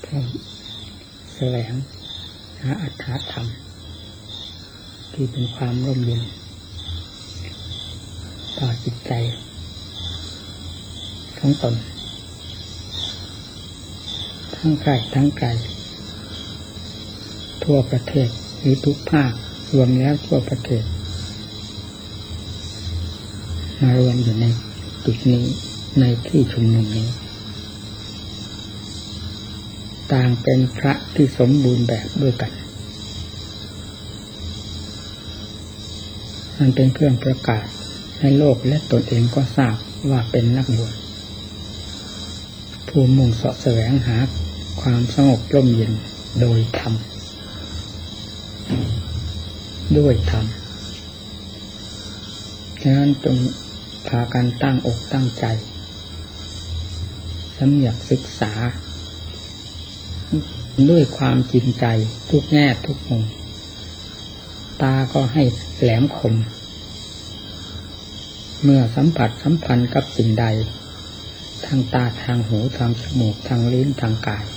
เพื่อแสวงหาอัตถธรรมที่เป็นความร่มเย็นต่อจิตใจของตนทั้งใกล้ทั้งไกลทั่วประเทศหรือทุกภาครวมแล้วทั่วประเทศมารวมอยู่ในจุดนี้ในที่ชุมนุมนี้ต่างเป็นพระที่สมบูรณ์แบบด้วยกันมันเป็นเครื่องประกาศให้โลกและตนเองก็ทราบว่าเป็นนักบวชผู้มุ่งเสาะแสวงหาความสงบร่มเย็นโดยธรรมด้วยธรรมฉะนั้นจงพากันตั้งอกตั้งใจสำเนียกศึกษาด้วยความจริงใจทุกแง่ทุกมุมตาก็ให้แหลมคมเมื่อสัมผัสสัมพันธ์กับสิ่งใดทางตาทางหูทางจมูกทางลิ้นทางกาย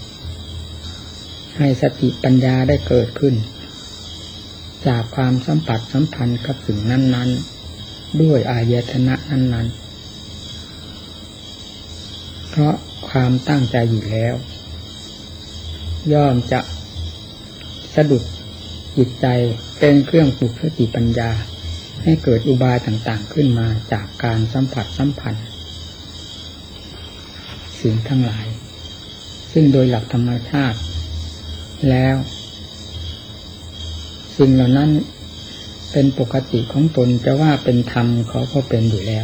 ให้สติปัญญาได้เกิดขึ้นจากความสัมผัสสัมพันธ์กับสิ่งนั้นๆด้วยอายตนะนั้นๆเพราะความตั้งใจอยู่แล้วย่อมจะสะดุดจิตใจเป็นเครื่องปลุกสติปัญญาให้เกิดอุบายต่างๆขึ้นมาจากการสัมผัสสัมพันธ์สิ่งทั้งหลายซึ่งโดยหลักธรรมชาติแล้วสิ่งเหล่านั้นเป็นปกติของตนจะว่าเป็นธรรมเขาก็เป็นอยู่แล้ว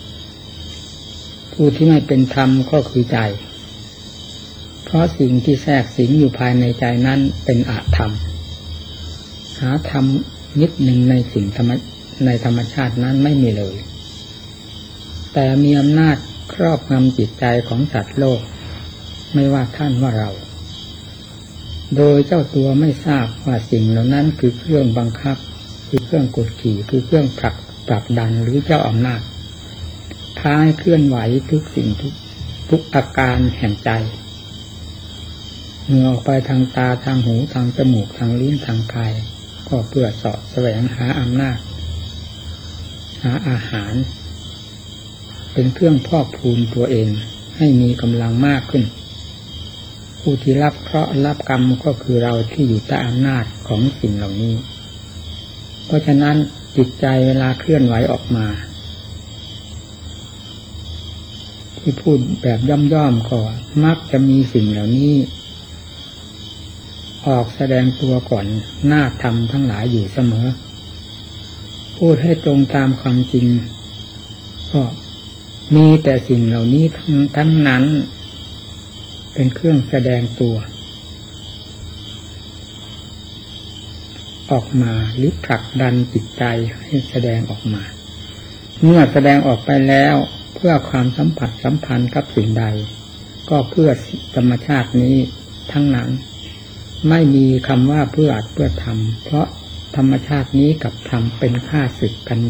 ผู้ที่ไม่เป็นธรรมก็คือใจเพราะสิ่งที่แทรกสิงอยู่ภายในใจนั้นเป็นอธรรมหาธรรมนิดหนึ่งในสิ่งในธรรมชาตินั้นไม่มีเลยแต่มีอำนาจครอบงำจิตใจของสัตว์โลกไม่ว่าท่านว่าเราโดยเจ้าตัวไม่ทราบว่าสิ่งเหล่านั้นคือเครื่องบังคับคือเครื่องกดขี่คือเครื่องผลักดันหรือเจ้าอำนาจพาให้เคลื่อนไหวทุกสิ่งทุกอาการแห่งใจเมื่อออกไปทางตาทางหูทางจมูกทางลิ้นทางกายก็เพื่อเสาะแสวงหาอำนาจหาอาหารเป็นเครื่องพอกพูนตัวเองให้มีกำลังมากขึ้นผู้ที่รับเคราะห์รับกรรมก็คือเราที่อยู่ใต้อำนาจของสิ่งเหล่านี้เพราะฉะนั้นจิตใจเวลาเคลื่อนไหวออกมาที่พูดแบบย่อมๆก็มักจะมีสิ่งเหล่านี้ออกแสดงตัวก่อนหน้าธรรมทั้งหลายอยู่เสมอพูดให้ตรงตามความจริงก็มีแต่สิ่งเหล่านี้ทั้งนั้นเป็นเครื่องแสดงตัวออกมาหรือผลักดันจิตใจให้แสดงออกมาเมื่อแสดงออกไปแล้วเพื่อความสัมผัสสัมพันธ์กับสิ่งใดก็เพื่อธรรมชาตินี้ทั้งนั้นไม่มีคำว่าเพื่ออัดเพื่อทำเพราะธรรมชาตินี้กับธรรมเป็นข้าศึกกัน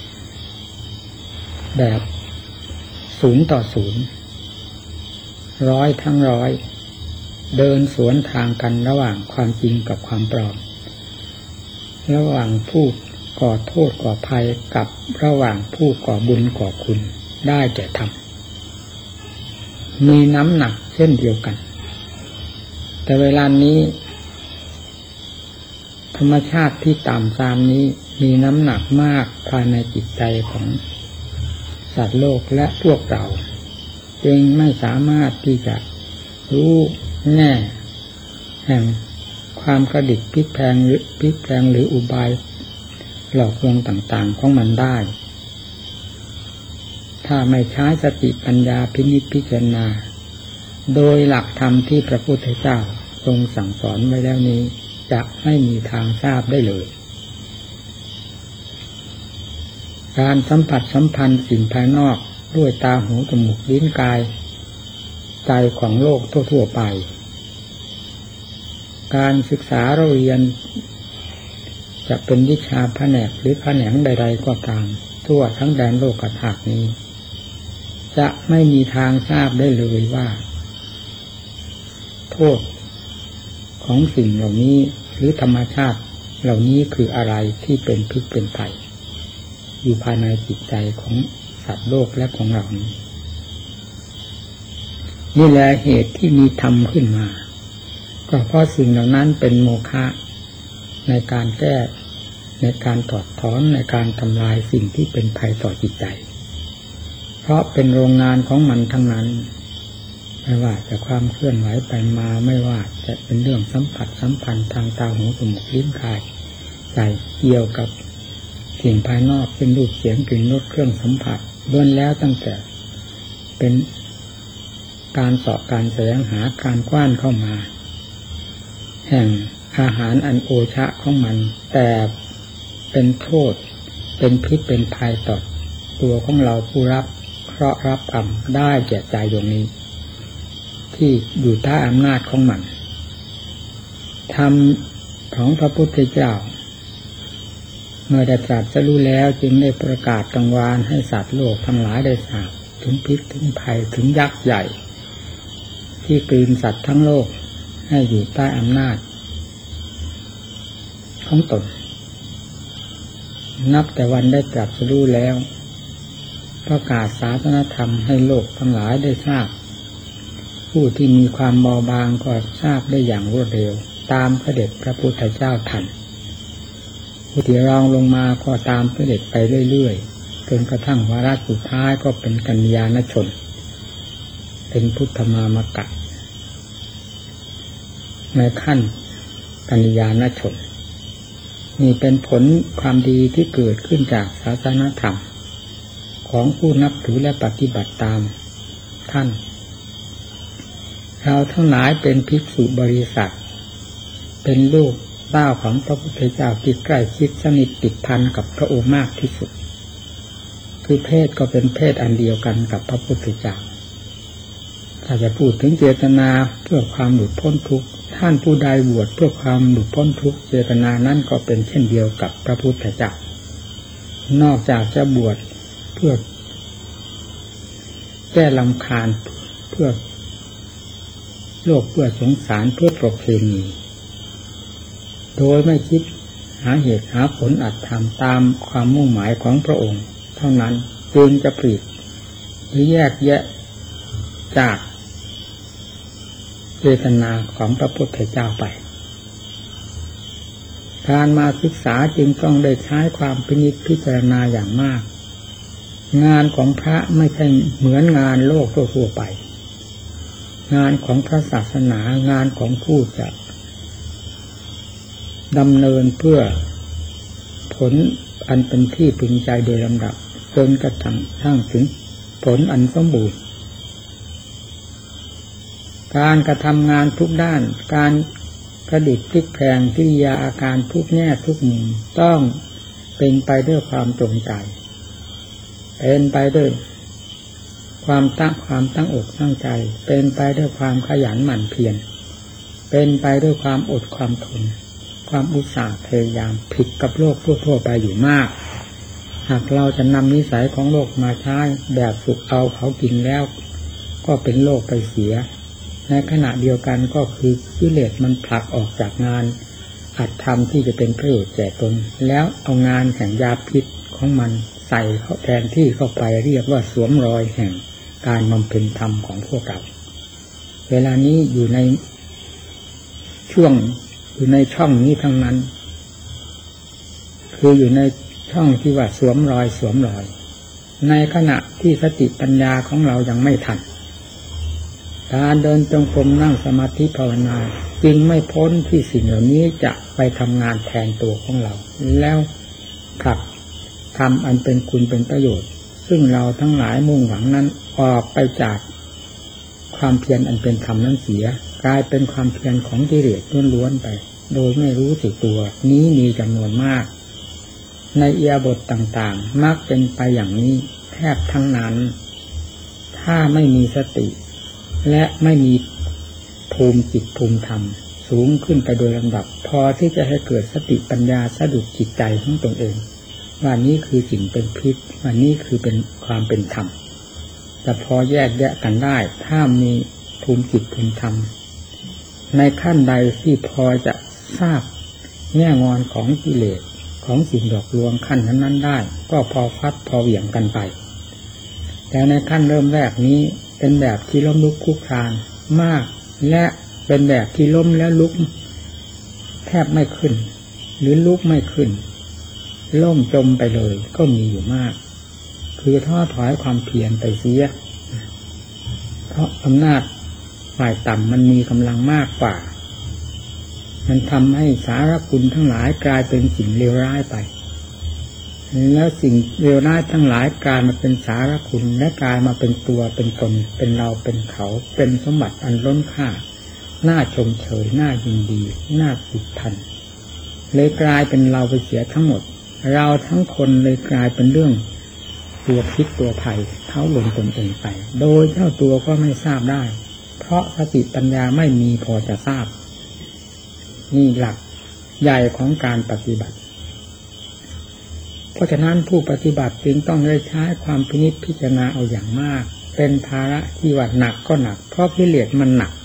แบบ0 ต่อ 0 100 ทั้ง 100เดินสวนทางกันระหว่างความจริงกับความปลอมระหว่างผู้ก่อโทษก่อภัยกับระหว่างผู้ก่อบุญก่อคุณได้แก่ธรรมมีน้ำหนักเช่นเดียวกันแต่เวลานี้ธรรมชาติที่ต่ำตามนี้มีน้ำหนักมากภายในจิตใจของสัตว์โลกและพวกเราจึงไม่สามารถที่จะรู้แง่แห่งความกระดิกพลิกแพลงหรืออุบายหลอกลวงต่างๆของมันได้ถ้าไม่ใช้สติปัญญาพินิจพิจารณาโดยหลักธรรมที่พระพุทธเจ้าทรงสั่งสอนไว้แล้วนี้จะไม่มีทางทราบได้เลยการสัมผัสสัมพันธ์สิ่งภายนอกด้วยตาหูจมูกลิ้นกายใจของโลกทั่วๆไปการศึกษาเราเรียนจะเป็นวิชาแผนกหรือแขนงใดๆก็ตามทั่วทั้งแดนโลกธาตุนี้จะไม่มีทางทราบได้เลยว่าโทษของสิ่งเหล่านี้หรือธรรมชาติเหล่านี้คืออะไรที่เป็นพิษเป็นภัยอยู่ภายในจิตใจของสัตว์โลกและของเรานี้นี่แหละเหตุที่มีธรรมขึ้นมาก็เพราะสิ่งเหล่านั้นเป็นโมฆะในการแก้ในการถอดถอนในการทำลายสิ่งที่เป็นภัยต่อจิตใจเพราะเป็นโรงงานของมันทั้งนั้นไม่ว่าจะความเคลื่อนไหวไปมาไม่ว่าจะเป็นเรื่องสัมผัสสัมพันธ์ทางตาหูจมูกลิ้นกายใจเกี่ยวกับสิ่งภายนอกเป็นรูปเสียงกลิ่นรสเครื่องสัมผัสล้วนแล้วตั้งแต่เป็นการเสาะการแสวงหาการกว้านเข้ามาแห่งอาหารอันโอชะของมันแต่เป็นโทษเป็นพิษเป็นภัยต่อตัวของเราผู้รับเคราะห์รับกรรมได้แก่ใจดวงนี้ที่อยู่ใต้อำนาจของมันธรรมของพระพุทธเจ้าเมื่อได้ตรัสรู้แล้วจึงได้ประกาศกลางวานให้สัตว์โลกทั้งหลายได้ทราบถึงพิษถึงภัยถึงยักษ์ใหญ่ที่กลืนสัตว์ทั้งโลกให้อยู่ใต้อำนาจของตนนับแต่วันได้ตรัสรู้แล้วประกาศศาสนธรรมให้โลกทั้งหลายได้ทราบผู้ที่มีความเบาบางก็ทราบได้อย่างรวดเร็วตามเสด็จพระพุทธเจ้าทันผู้ที่รองลงมาก็ตามเสด็จไปเรื่อยๆจนกระทั่งวาระสุดท้ายก็เป็นกัลยาณชนเป็นพุทธมามกะในขั้นกัลยาณชนนี่เป็นผลความดีที่เกิดขึ้นจากศาสนธรรมของผู้นับถือและปฏิบัติตามท่านเราทั้งหลายเป็นภิกษุบริษัทเป็นลูกเต้าของพระพุทธเจ้าที่ใกล้ชิดสนิทติดพันกับพระองค์มากที่สุดคือเพศก็เป็นเพศอันเดียวกันกับพระพุทธเจ้าถ้าจะพูดถึงเจตนาเพื่อความหลุดพ้นทุกข์ท่านผู้ใดบวชเพื่อความหลุดพ้นทุกข์เจตนานั้นก็เป็นเช่นเดียวกับพระพุทธเจ้านอกจากจะบวชเพื่อแก้รำคาญเพื่อโลกเพื่อสงสารเพื่อประเพณีโดยไม่คิดหาเหตุหาผลอัตธรรมตามความมุ่งหมายของพระองค์เท่านั้นจึงจะปลีกหรือแยกแยะจากเจตนาของพระพุทธเจ้าไปการมาศึกษาจึงต้องได้ใช้ความพินิจพิจารณาอย่างมากงานของพระไม่ใช่เหมือนงานโลกทั่วไปงานของพระศาสนางานของผู้จะดำเนินเพื่อผลอันเป็นที่พึงใจโดยลำดับจนกระทั่งถึงผลอันสมบูรณ์การกระทำงานทุกด้านการกระดิกพลิกแพลงกิริยาอาการทุกแง่ทุกมุมต้องเป็นไปด้วยความจงใจเป็นไปด้วยความตั้งอกตั้งใจเป็นไปด้วยความขยันหมั่นเพียรเป็นไปด้วยความอดความทนความอุตสาห์พยายามผิดกับโลกทั่วไปอยู่มากหากเราจะนำนิสัยของโลกมาใช้แบบสุกเอาเขากินแล้วก็เป็นโลกไปเสียในขณะเดียวกันก็คือกิเลสมันผลักออกจากงานอัตธรรมที่จะเป็นประโยชน์แก่ตนแล้วเอางานแห่งยาพิษของมันใส่เข้าแทนที่เข้าไปเรียกว่าสวมรอยแห่งการบำเพ็ญธรรมของพวกเราเวลานี้อยู่ในช่วงอยู่ในช่องนี้ทั้งนั้นคืออยู่ในช่องที่ว่าสวมรอยในขณะที่สติปัญญาของเรายังไม่ทันการเดินจงกรมนั่งสมาธิภาวนาจึงไม่พ้นที่สิ่งเหล่านี้จะไปทำงานแทนตัวของเราแล้วขับทำอันเป็นคุณเป็นประโยชน์ซึ่งเราทั้งหลายมุ่งหวังนั้นออกไปจากความเพียรอันเป็นธรรมนั้นเสียกลายเป็นความเพียรของกิเลสล้วนๆไปโดยไม่รู้สึกตัวนี้มีจำนวนมากในอิริยาบถต่างๆมักเป็นไปอย่างนี้แทบทั้งนั้นถ้าไม่มีสติและไม่มีภูมิจิตภูมิธรรมสูงขึ้นไปโดยลำดับพอที่จะให้เกิดสติปัญญาสะดุดจิตใจของตนเองว่านี้คือสิ่งเป็นพิษว่านี้คือเป็นความเป็นธรรมแต่พอแยกแยะกันได้ถ้ามีภูมิจิตภูมิธรรมในขั้นใดที่พอจะทราบแง่งอนของกิเลสของสิ่งหลอกลวงขั้นนั้นได้ก็พอฟัดพอเหวี่ยงกันไปแต่ในขั้นเริ่มแรกนี้เป็นแบบที่ล้มลุกคลุกคลานมากและเป็นแบบที่ล้มแล้วลุกแทบไม่ขึ้นหรือลุกไม่ขึ้นล่มจมไปเลยก็มีอยู่มากคือท้อถอยความเพียรไปเสียเพราะอำนาจฝ่ายต่ำมันมีกำลังมากกว่ามันทำให้สารคุณทั้งหลายกลายเป็นสิ่งเลวร้ายไปแล้วสิ่งเลวร้ายทั้งหลายกลายมาเป็นสารคุณและกลายมาเป็นตัวเป็นตนเป็นเราเป็นเขาเป็นสมบัติอันล้นค่าน่าชมเชยน่ายินดีน่าติดพันเลยกลายเป็นเราไปเสียทั้งหมดเราทั้งคนเลยกลายเป็นเรื่องตัวพิษตัวภัยเข้าลงตนเองไปโดยเจ้าตัวก็ไม่ทราบได้เพราะสติปัญญาไม่มีพอจะทราบนี่หลักใหญ่ของการปฏิบัติเพราะฉะนั้นผู้ปฏิบัติจึงต้องได้ใช้ความพินิจพิจารณาเอาอย่างมากเป็นภาระที่ว่าหนักก็หนักเพราะกิเลสมันหนัก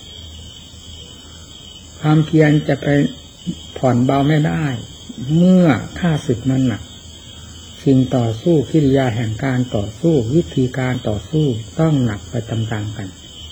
ความเพียรจะไปผ่อนเบาไม่ได้เมื่อข้าศึกมันหนักสิ่งต่อสู้กิริยาแห่งการต่อสู้วิธีการต่อสู้ต้องหนักไปตามๆกัน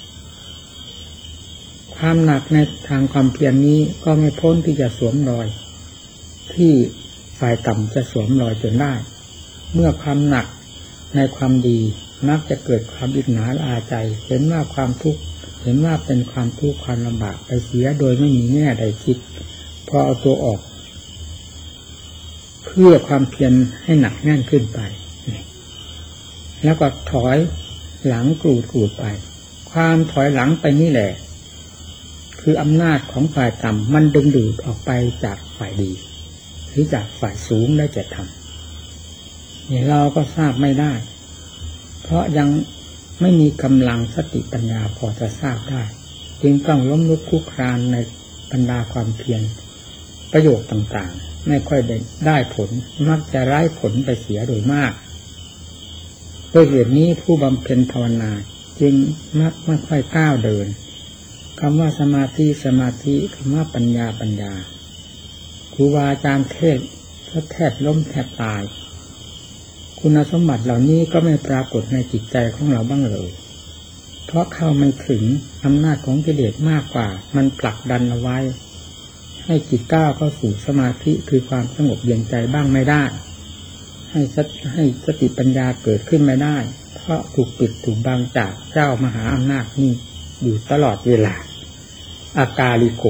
ความหนักในทางความเพียรนี้ก็ไม่พ้นที่จะสวมรอยที่ฝ่ายต่ำจะสวมรอยจนได้เมื่อความหนักในความดีมักจะเกิดความอิจฉาละอาใจเห็นว่าความทุกข์เห็นว่าเป็นความทุกข์ความลำบากไปเสียโดยไม่มีแง่ใดคิดพอเอาตัวออกเพื่อความเพียรให้หนักแน่นขึ้นไปแล้วก็ถอยหลังกรูดไปความถอยหลังไปนี่แหละคืออำนาจของฝ่ายต่ำมันดึงดูดออกไปจากฝ่ายดีหรือจากฝ่ายสูงได้จะทำเนี่ยเราก็ทราบไม่ได้เพราะยังไม่มีกำลังสติปัญญาพอจะทราบได้จึงต้องล้มลุกคลุกคลานในบรรดาความเพียรประโยชน์ต่างๆไม่ค่อยได้ผลมักจะไร้ผลไปเสียโดยมากโดยเหตุนี้ผู้บำเพ็ญภาวนาจึงมักไม่ค่อยก้าวเดินคำว่าสมาธิคำว่าปัญญาครูบาอาจารย์เทศก็แทบล้มแทบตายคุณสมบัติเหล่านี้ก็ไม่ปรากฏในจิตใจของเราบ้างเลยเพราะเข้าไม่ถึงอำนาจของกิเลสมากกว่ามันผลักดันเอาไว้ให้จิตก้าวเข้าสู่สมาธิคือความสงบเย็นใจบ้างไม่ได้ให้สติปัญญาเกิดขึ้นไม่ได้เพราะถูกปิดถูกบังจากเจ้ามหาอำนาจนี้อยู่ตลอดเวลาอากาลิโก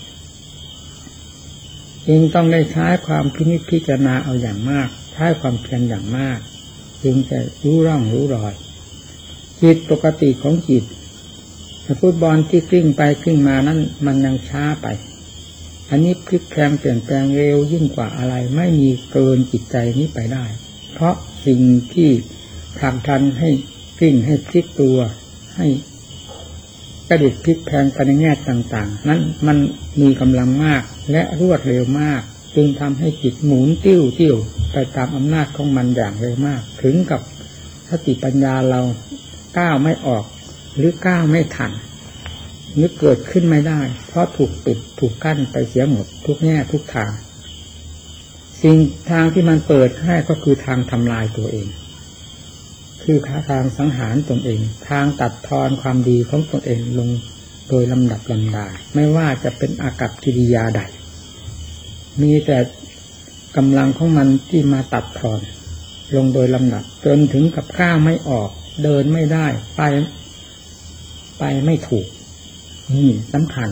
จึงต้องได้ใช้ความพินิจพิจารณาเอาอย่างมากใช้ความเพียรอย่างมากจึงจะรู้ร่องรู้รอยจิตปกติของจิตฟุตบอลที่กลิ้งไปกลิ้งมานั้นมันยังช้าไปอันนี้พลิกแปลงเปลี่ยนแปลงเร็วยิ่งกว่าอะไรไม่มีเกินจิตใจนี้ไปได้เพราะสิ่งที่ผลักดันให้กลิ้งให้พลิกตัวให้กระดิกพลิกแปลงไปในแง่ต่างๆนั้นมันมีกำลังมากและรวดเร็วมากจึงทำให้จิตหมุนติ้วไปตามอำนาจของมันอย่างเร็วมากถึงกับสติปัญญาเราก้าวไม่ออกหรือก้าวไม่ทันนึกเกิดขึ้นไม่ได้เพราะถูกปิดถูกกั้นไปเสียหมดทุกแง่ทุกทางสิ่งทางที่มันเปิดให้ก็คือทางทำลายตัวเองคือทางสังหารตนเองทางตัดทอนความดีของตนเองลงโดยลำดับลำดาไม่ว่าจะเป็นอากัปกิริยาใดมีแต่กำลังของมันที่มาตัดทอนลงโดยลำดับจนถึงกับก้าวไม่ออกเดินไม่ได้ไปไม่ถูกนี่สำคัญ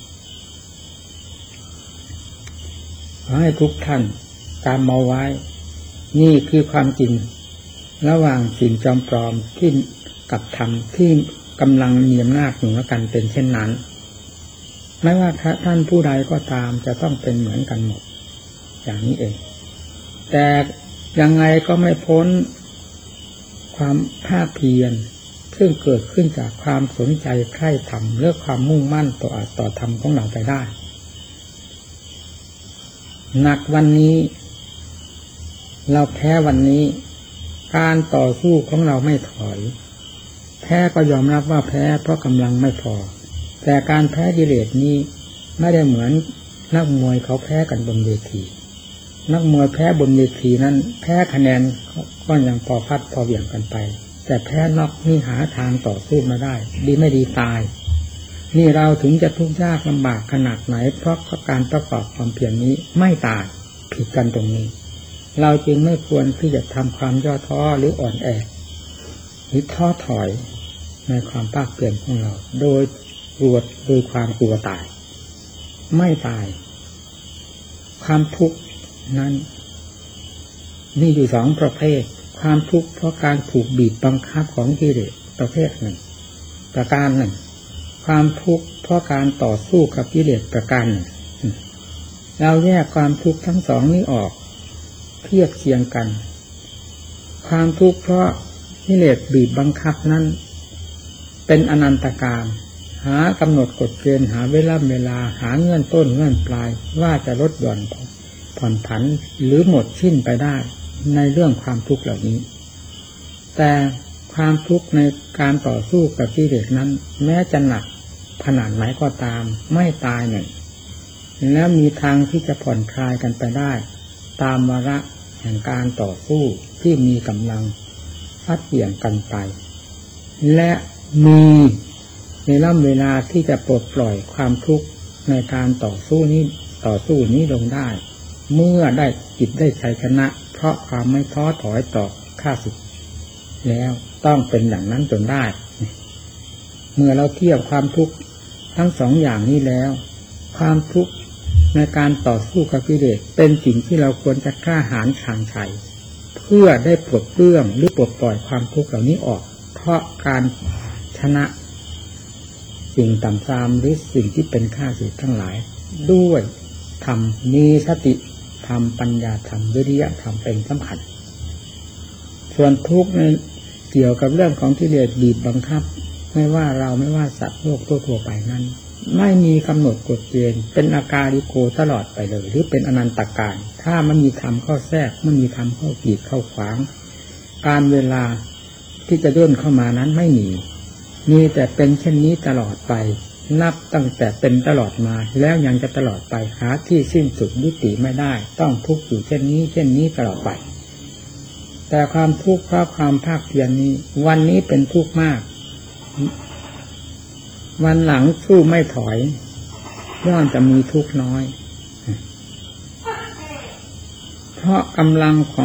ขอให้ทุกท่านจำเอาไว้นี่คือความจริงระหว่างสิ่งจอมปลอมที่กับธรรมที่กำลังมีอำนาจเหนือกันเป็นเช่นนั้นไม่ว่าท่านผู้ใดก็ตามจะต้องเป็นเหมือนกันหมดอย่างนี้เองแต่ยังไงก็ไม่พ้นความภาคเพียรซึ่งเกิดขึ้นจากความสนใจใคร่ธรรมเรื่องความมุ่งมั่นต่อธรรมของเราไปได้หนักวันนี้เราแพ้วันนี้การต่อสู้ของเราไม่ถอยแพ้ก็ยอมรับว่าแพ้เพราะกำลังไม่พอแต่การแพ้กิเลสนี้ไม่ได้เหมือนนักมวยเขาแพ้กันบนเวทีนักมวยแพ้บนเวทีนั้นแพ้คะแนนก็ยังพอพัดพอเหวี่ยงกันไปแต่แพ้นอกนี่หาทางต่อสู้มาได้ดีไม่ดีตายนี่เราถึงจะทุกข์ยากลำบากขนาดไหนเพราะการประกอบความเพียรนี้ไม่ตายผิดกันตรงนี้เราจึงไม่ควรที่จะทำความย่อท้อหรืออ่อนแอหรือท้อถอยในความภาคเพียรของเราโดยความกลัวตายไม่ตายความทุกข์นั้นมีอยู่สองประเภทความทุกข์เพราะการถูกบีบบังคับของกิเลสประเภทหนึ่งประการหนึ่งความทุกข์เพราะการต่อสู้กับกิเลสประการหนึ่งเราแยกความทุกข์ทั้งสองนี้ออกเทียบเคียงกันความทุกข์เพราะกิเลสบีบบังคับนั้นเป็นอนันตการหากำหนดกฎเกณฑ์หาเวลาหาเงื่อนต้นเงื่อนปลายว่าจะลดหย่อนผ่อนผันหรือหมดสิ้นไปได้ในเรื่องความทุกข์เหล่านี้แต่ความทุกข์ในการต่อสู้กับกิเลสนั้นแม้จะหนักขนาดไหนก็ตามไม่ตายหนึ่งแล้วมีทางที่จะผ่อนคลายกันไปได้ตามวาระแห่งการต่อสู้ที่มีกำลังพัดเปลี่ยนกันไปและมีในเวลาที่จะปลดปล่อยความทุกข์ในการต่อสู้นี้ลงได้เมื่อได้จิตได้ชัยชนะเพราะความไม่ท้อถอยต่อข้าศึกแล้วต้องเป็นอย่างนั้นจนได้เมื่อเราเทียบความทุกข์ทั้งสองอย่างนี้แล้วความทุกข์ในการต่อสู้กับกิเลสเป็นสิ่งที่เราควรจะกล้าหาญชาญชัยเพื่อได้ปลดเปลื้องหรือปลดปล่อยความทุกข์เหล่านี้ออกเพราะการชนะสิ่งต่ำทรามหรือสิ่งที่เป็นข้าศึกทั้งหลายด้วยธรรมมีสติธรรมปัญญาธรรมวิริยะธรรมเป็นสำคัญส่วนทุกข์ในเกี่ยวกับเรื่องของกิเลสบีบบังคับไม่ว่าเราไม่ว่าสัตว์โลกทั่วไปนั้นไม่มีกำหนดกฎเกณฑ์เป็นอาการิโกตลอดไปเลยหรือเป็นอนันตการถ้ามันมีธรรมเข้าแทรกมันมีธรรมเข้ากีดเข้าขวางการเวลาที่จะย่นเข้ามานั้นไม่มีแต่เป็นเช่นนี้ตลอดไปนับตั้งแต่เป็นตลอดมาแล้วยังจะตลอดไปหาที่สิ้นสุดยุติไม่ได้ต้องทุกข์อยู่เช่นนี้ตลอดไปแต่ความทุกข์เพราะความภาคเพียรนี้วันนี้เป็นทุกข์มากวันหลังสู้ไม่ถอยย่อมจะมีทุกข์น้อยเพราะกำลังของ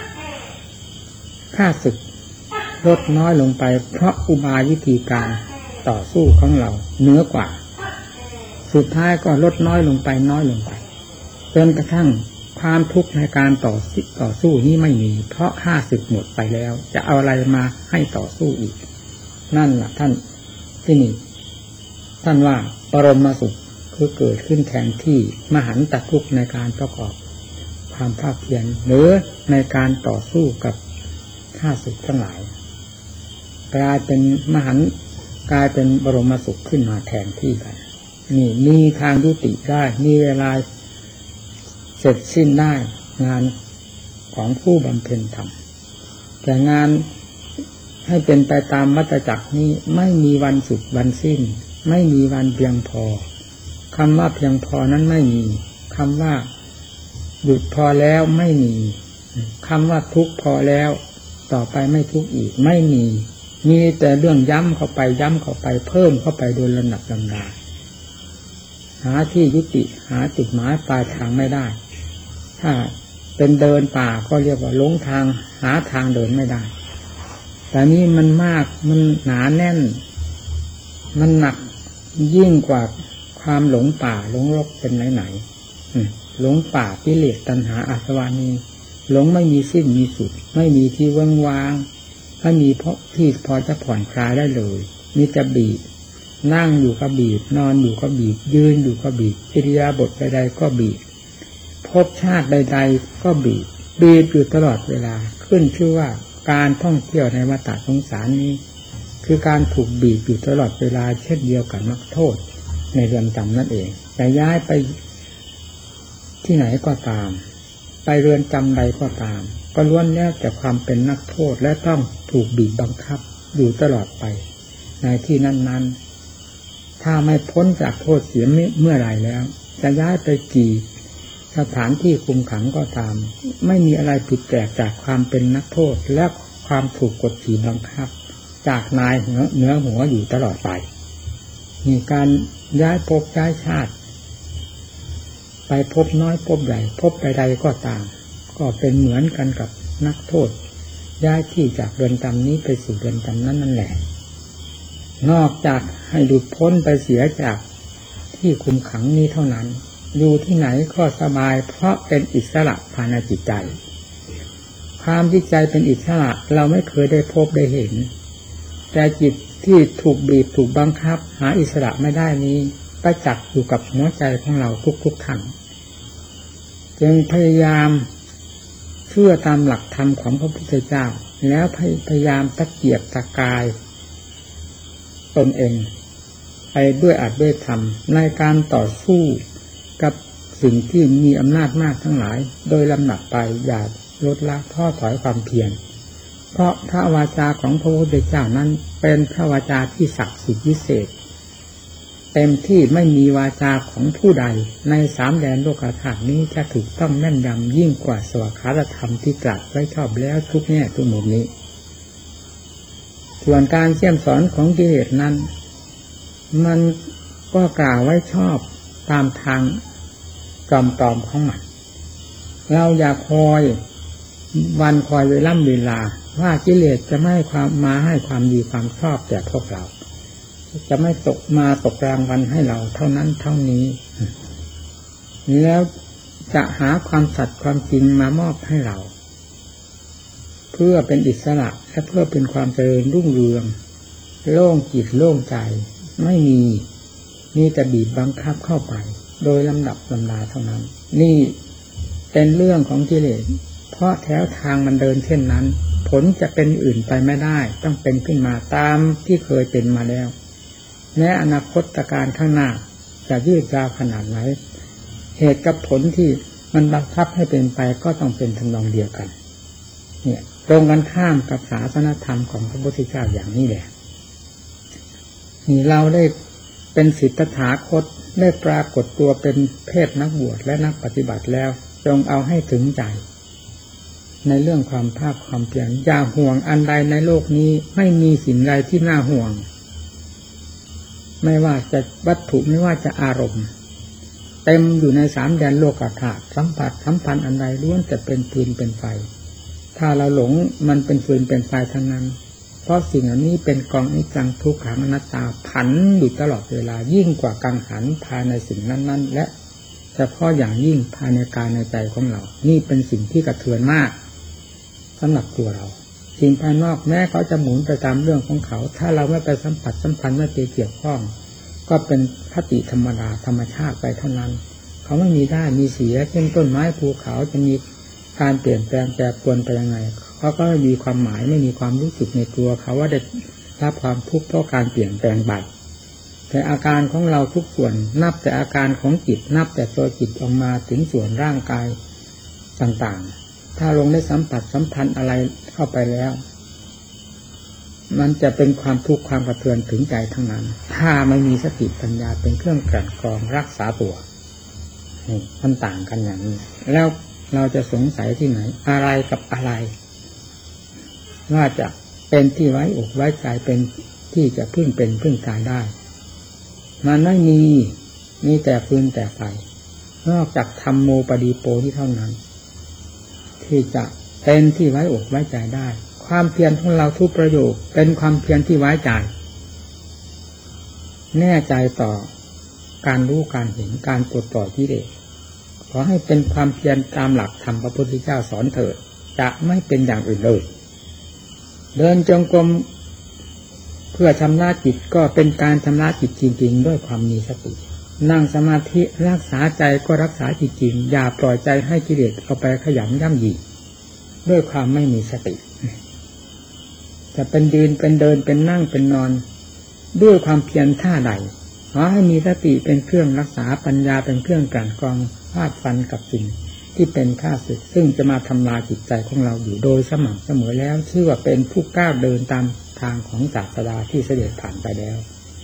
ข้าศึกลดน้อยลงไปเพราะอุบายวิธีการต่อสู้ของเราเหนือกว่าสุดท้ายก็ลดน้อยลงไปจนกระทั่งความทุกข์ในการต่อสู้นี้ไม่มีเพราะข้าศึกหมดไปแล้วจะเอาอะไรมาให้ต่อสู้อีกนั่นล่ะท่านที่นี่ท่านว่าปรมสุขคือเกิดขึ้นแทนที่มหันตทุกข์ในการประกอบความภาคเพียรหรือในการต่อสู้กับข้าศึกทั้งหลายกลายเป็นบรมสุขขึ้นมาแทนที่กันนี่มีทางยุติได้มีเวลาเสร็จสิ้นได้งานของผู้บำเพ็ญธรรมแต่งานให้เป็นไปตามวัฏจักรนี้ไม่มีวันสุดวันสิ้นไม่มีวันเพียงพอคำว่าเพียงพอนั้นไม่มีคำว่าหยุดพอแล้วไม่มีคำว่าทุกข์พอแล้วต่อไปไม่ทุกข์อีกไม่มีแต่เรื่องย้ำเข้าไปเพิ่มเข้าไปโดยลำดับลำดาหาที่ยุติหาจุดหมายปลายทางไม่ได้ถ้าเป็นเดินป่าก็เรียกว่าหลงทางหาทางเดินไม่ได้แต่นี้มันมากมันหนาแน่นมันหนักยิ่งกว่าความหลงป่าหลงรกเป็นไหนหลงป่ากิเลสตัณหาอาสวะนี้หลงไม่มีสิ้นมีสุดไม่มีที่ว่างไม่มีที่พอจะผ่อนคลายได้เลยมีแต่บีบนั่งอยู่ก็บีบนอนอยู่ก็บีบยืนอยู่ก็บีบอิริยาบถใดๆก็บีบภพชาติใดๆก็บีบอยู่ตลอดเวลาขึ้นชื่อว่าการท่องเที่ยวในวัฏสงสารนี้คือการถูกบีบอยู่ตลอดเวลาเช่นเดียวกับนักโทษในเรือนจำนั่นเองแต่ย้ายไปที่ไหนก็ตามไปเรือนจำใดก็ตามก็ล้วนแล้วแต่ความเป็นนักโทษและต้องถูกบีบบังคับอยู่ตลอดไปในที่นั้นๆถ้าไม่พ้นจากโทษเสียเมื่อไหร่แล้วจะย้ายไปกี่สถานที่คุมขังก็ตามไม่มีอะไรผิดแปลกจากความเป็นนักโทษและความถูกกดขี่บังคับจากนายเหนือหัวอยู่ตลอดไปมีการย้ายภพย้ายชาติไปพบน้อยพบใหญ่พบใดๆก็ตามก็เป็นเหมือนกันกับนักโทษย้ายที่จากเรือนจำนี้ไปสู่เรือนจำนั้นนั่นแหละนอกจากให้หลุดพ้นไปเสียจากที่คุมขังนี้เท่านั้นอยู่ที่ไหนก็สบายเพราะเป็นอิสระภายในจิตใจความจิตใจเป็นอิสระเราไม่เคยได้พบได้เห็นแต่จิตที่ถูกบีบถูกบังคับหาอิสระไม่ได้นี้ประจักษ์อยู่กับหัวใจของเราทุกๆครั้งจึงพยายามเชื่อตามหลักธรรมของพระพุทธเจ้าแล้วพยายามตะเกียกตะกายตนเองไปด้วยอาจด้วยธรรมในการต่อสู้กับสิ่งที่มีอำนาจมากทั้งหลายโดยลำดับไปอย่าลดละท้อถอยความเพียรเพราะพระวาจาของพระพุทธเจ้านั้นเป็นพระวาจาที่ศักดิ์สิทธิ์วิเศษเต็มที่ไม่มีวาจาของผู้ใดในสามแดนโลกธาตุนี้จะถูกต้องแม่นยำยิ่งกว่าสวากาธรรมที่ตรัสไว้ชอบแล้วทุกแง่ทุกมุมนี้ส่วนการเสี่ยมสอนของกิเลสนั้นมันก็กล่าวไว้ชอบตามทางปลอมๆของมันเราอย่าคอยวันคอยเวลาว่ากิเลสจะไม่ให้ความดีความชอบแก่พวกเราจะไม่ตกรางวัลให้เราเท่านั้นเท่านี้แล้วจะหาความสัตย์ความจริงมามอบให้เราเพื่อเป็นอิสระและเพื่อเป็นความเจริญรุ่งเรืองโล่งจิตโล่งใจไม่มีแต่บีบบังคับเข้าไปโดยลำดับลำดาเท่านั้นนี่เป็นเรื่องของกิเลสเพราะแถวทางมันเดินเช่นนั้นผลจะเป็นอื่นไปไม่ได้ต้องเป็นขึ้นมาตามที่เคยเป็นมาแล้วแม้อนาคตการข้างหน้าจะยืดยาวขนาดไหนเหตุกับผลที่มันบังคับให้เป็นไปก็ต้องเป็นทำนองเดียวกันเนี่ยตรงกันข้ามกับศาสนธรรมของพระพุทธเจ้าอย่างนี้แหละนี่เราได้เป็นศิษย์ตถาคตได้ปรากฏตัวเป็นเพศนักบวชและนักปฏิบัติแล้วจงเอาให้ถึงใจในเรื่องความภาคความเพียรอย่าห่วงอันใดในโลกนี้ไม่มีสิ่งใดที่น่าห่วงไม่ว่าจะวัตถุไม่ว่าจะอารมณ์เต็มอยู่ในสามแดนโลกธาตุสัมผัสสัมพันธ์อันใดล้วนแต่เป็นฟืนเป็นไฟถ้าเราหลงมันเป็นฟืนเป็นไฟทั้งนั้นเพราะสิ่งอันนี้เป็นกองอนิจจังทุกขังอนัตตาผันอยู่ตลอดเวลายิ่งกว่ากังหันภายในสิ่งนั้นๆและเฉพาะอย่างยิ่งภายในกายในใจของเรานี่เป็นสิ่งที่กระเทือนมากสำหรับตัวเราสิ่งภายนอกแม้เขาจะหมุนไปตามเรื่องของเขาถ้าเราไม่ไปสัมผัสสัมพันธ์ไม่ไปเกี่ยวข้องก็เป็นคติธรรมดาธรรมชาติไปเท่านั้นเขาไม่มีได้มีเสียเช่นต้นไม้ภูเขาจะมีการเปลี่ยนแปลงแปรปรวนไปยังไงเขาก็ไม่มีความหมายไม่มีความรู้สึกในตัวเขาว่าได้รับความทุกข์เพราะการเปลี่ยนแปลงไปแต่อาการของเราทุกส่วนนับแต่อาการของจิตนับแต่ตัวจิตออกมาถึงส่วนร่างกายต่างๆถ้าลงได้สัมผัสสัมพันธ์อะไรเข้าไปแล้วมันจะเป็นความทุกข์ความกระเทือนถึงใจทั้งนั้นถ้าไม่มีสติปัญญาเป็นเครื่องกลั่นกรองรักษาตัวมันต่างกันอย่างนี้แล้วเราจะสงสัยที่ไหนอะไรกับอะไรว่าจะเป็นที่ไว้อกไว้ใจเป็นที่จะพึ่งเป็นพึ่งตายได้มันไม่มีแต่ฟืนแต่ไฟนอกจากธรรมโมปดีโปที่เท่านั้นที่จะเป็นที่ไว้อกไว้ใจได้ความเพียรของเราทุกประโยคเป็นความเพียรที่ไว้ใจแน่ใจต่อการรู้การเห็นการปลดปล่อยกิเลสขอให้เป็นความเพียรตามหลักธรรมพระพุทธเจ้าสอนเถิดจะไม่เป็นอย่างอื่นเลยเดินจงกรมเพื่อชำระจิตก็เป็นการชำระจิตจริงๆด้วยความมีสตินั่งสมาธิรักษาใจก็รักษาจิตจริงอย่าปล่อยใจให้กิเลสเอาไปขยำย่ำยีด้วยความไม่มีสติจะเป็นยืนเป็นเดินเป็นนั่งเป็นนอนด้วยความเพียรท่าใดขอให้มีสติเป็นเครื่องรักษาปัญญาเป็นเครื่องกลั่นกรองฟาดฟันกับสิ่งที่เป็นข้าศึกซึ่งจะมาทำลายจิตใจของเราอยู่โดยสม่ำเสมอแล้วชื่อว่าเป็นผู้ก้าวเดินตามทางของศาสดาที่เสด็จผ่านไปแล้ว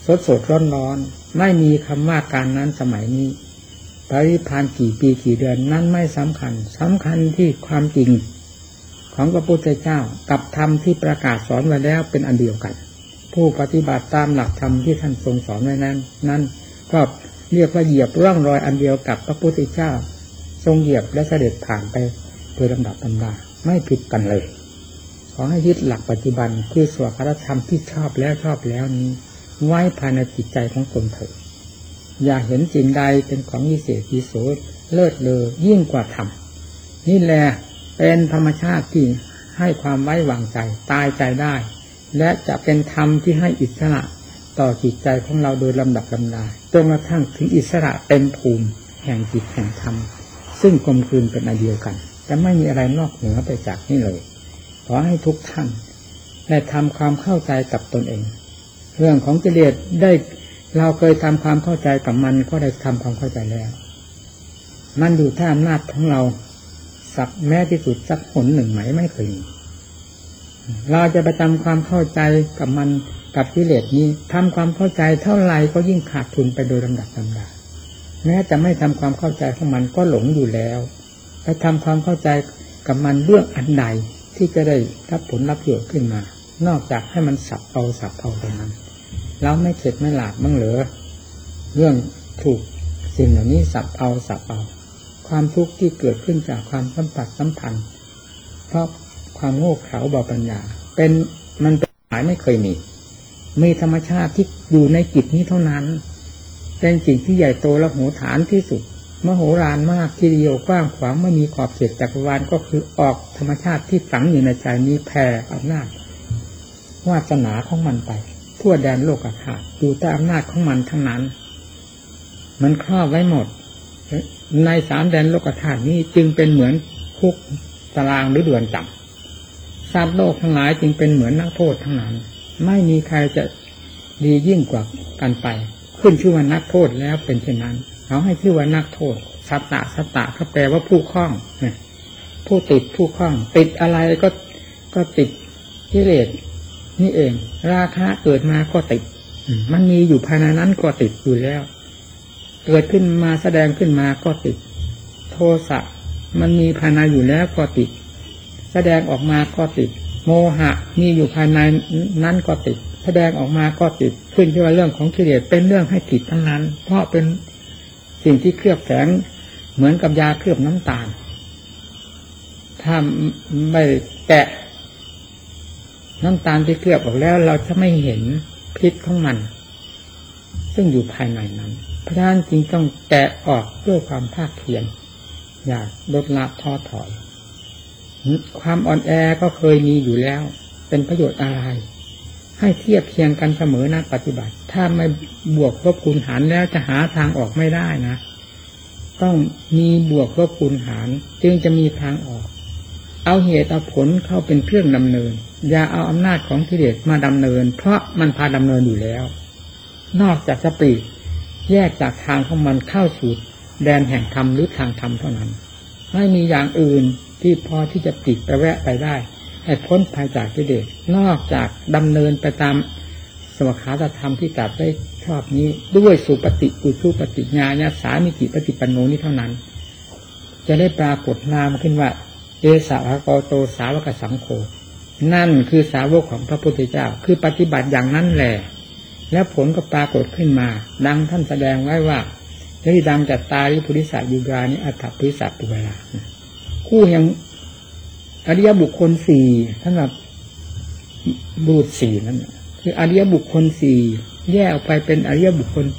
สดร้อนไม่มีคำว่าการนั้นสมัยนี้ปริพานกี่ปีกี่เดือนนั้นไม่สำคัญที่ความจริงของพระพุทธเจ้ากับธรรมที่ประกาศสอนไว้แล้วเป็นอันเดียวกันผู้ปฏิบัติตามหลักธรรมที่ท่านทรงสอนไว้นั้นก็เรียกว่าเหยียบร่องรอยอันเดียวกับพระพุทธเจ้าทรงเหยียบและเสด็จผ่านไปโดยลำดับตำราไม่ผิดกันเลยขอให้ยึดหลักปัจจุบันคือสวากรธรรมที่ชอบแล้วนี้ไว้ภายในจิตใจของตนเถิดอย่าเห็นสิ่งใดเป็นของวิเศษวิโสเลิศเลอยิ่งกว่าธรรมนี่แหละเป็นธรรมชาติที่ให้ความไว้วางใจตายใจได้และจะเป็นธรรมที่ให้อิสระต่อจิตใจของเราโดยลำดับลำดาจนกระทั่งถึงอิสระเต็มภูมิแห่งจิตแห่งธรรมซึ่งกลมกลืนเป็นอันเดียวกันจะไม่มีอะไรนอกเหนือไปจากนี้เลยขอให้ทุกท่านได้ทำความเข้าใจกับตนเองเรื่องของกิเลสได้เราเคยทำความเข้าใจกับมันก็ได้ทำความเข้าใจแล้วมันอยู่ที่อำนาจของเราสักแม้ที่สุดสักหนหนึ่งไหมไม่เคยมีเราจะไปทำความเข้าใจกับมันกับกิเลสนี้ทำความเข้าใจเท่าไรก็ยิ่งขาดทุนไปโดยลำดับลำดาแม้จะไม่ทำความเข้าใจของมันก็หลงอยู่แล้วไปทำความเข้าใจกับมันเรื่องอันใดที่จะได้รับผลรับประโยชน์ขึ้นมานอกจากให้มันสับเอาเท่านั้นแล้วไม่เข็ดไม่หลาบบ้างเหรอเรื่องถูกสิ่งเหล่านี้สับเอาความทุกข์ที่เกิดขึ้นจากความสัมพันธ์เพราะความโง่เขลาเบาปัญญามันเป็นหมายไม่เคยมีธรรมชาติที่อยู่ในจิตนี้เท่านั้นเป็นสิ่งที่ใหญ่โตและโหฐานที่สุดมโหฬารมากทีเดียวกว้างขวางไม่มีขอบเขตจักรวาลก็คือออกธรรมชาติที่ฝังอยู่ในใจนี้แผ่อำนาจวาสนาของมันไปทั่วแดนโลกธาตุอยู่ใต้อำนาจของมันทั้งนั้นมันครอบไว้หมดในสามแดนโลกธาตุนี้จึงเป็นเหมือนคุกตารางหรือเรือนจำสัตว์โลกทั้งหลายจึงเป็นเหมือนนักโทษทั้งนั้นไม่มีใครจะดียิ่งกว่ากันไปขึ้นชื่อว่านักโทษแล้วเป็นเช่นนั้นเขาให้ชื่อว่านักโทษสัตตะเขาแปลว่าผู้คล้องผู้ติดผู้คล้องติดอะไรก็ติดกิเลสนี่เองราคะเกิดมาก็ติดมันมีอยู่ภายในนั้นก็ติดอยู่แล้วเกิดขึ้นมาแสดงขึ้นมาก็ติดโทสะมันมีภายในอยู่แล้วก็ติดแสดงออกมาก็ติดโมหะมีอยู่ภายในนั้นก็ติดแสดงออกมาก็ติดขึ้นที่ว่าเรื่องของกิเลสเป็นเรื่องให้ติดทั้งนั้นเพราะเป็นสิ่งที่เคลือบแฝงเหมือนกับยาเคลือบน้ำตาลถ้าไม่แกะน้ำตาลที่เคลือบออกแล้วเราจะไม่เห็นพิษของมันซึ่งอยู่ภายในนั้นเพราะฉะนั้นจึงต้องแกะออกด้วยความภาคเพียรอย่าลดละท้อถอยความอ่อนแอก็เคยมีอยู่แล้วเป็นประโยชน์อะไรให้เทียบเคียงกันเสมอนักปฏิบัติถ้าไม่บวกลบคูณหารแล้วจะหาทางออกไม่ได้นะต้องมีบวกลบคูณหารจึงจะมีทางออกเอาเหตุเอาผลเข้าเป็นเครื่องดำเนินอย่าเอาอำนาจของกิเลสมาดำเนินเพราะมันพาดำเนินอยู่แล้วนอกจากจะปลีกแยกจากทางของมันเข้าสู่แดนแห่งธรรมหรือทางธรรมเท่านั้นไม่มีอย่างอื่นที่พอที่จะปลีกไปแวะไปได้ให้พ้นภายจากกิเลสนอกจากดำเนินไปตามสวขาตธรรมที่ตรัสได้ชอบนี้ด้วยสุปฏิอุชุปฏิญาณสามิจิปฏิปันโนนี้เท่านั้นจะได้ปรากฏนามขึ้นว่าเอสาวกโตสาวกสังโฆนั่นคือสาวกของพระพุทธเจ้าคือปฏิบัติอย่างนั้นแหละแล้วผลก็ปรากฏขึ้นมาดังท่านแสดงไว้ว่านิดังจัตตาริปุริสายุรานิอัตถปุริสาปุเวลาคู่แห่งอริยบุคคลสี่สำหรับบุตรสี่นั่นคืออริยบุคคลสี่แยกออกไปเป็นอริยบุคคล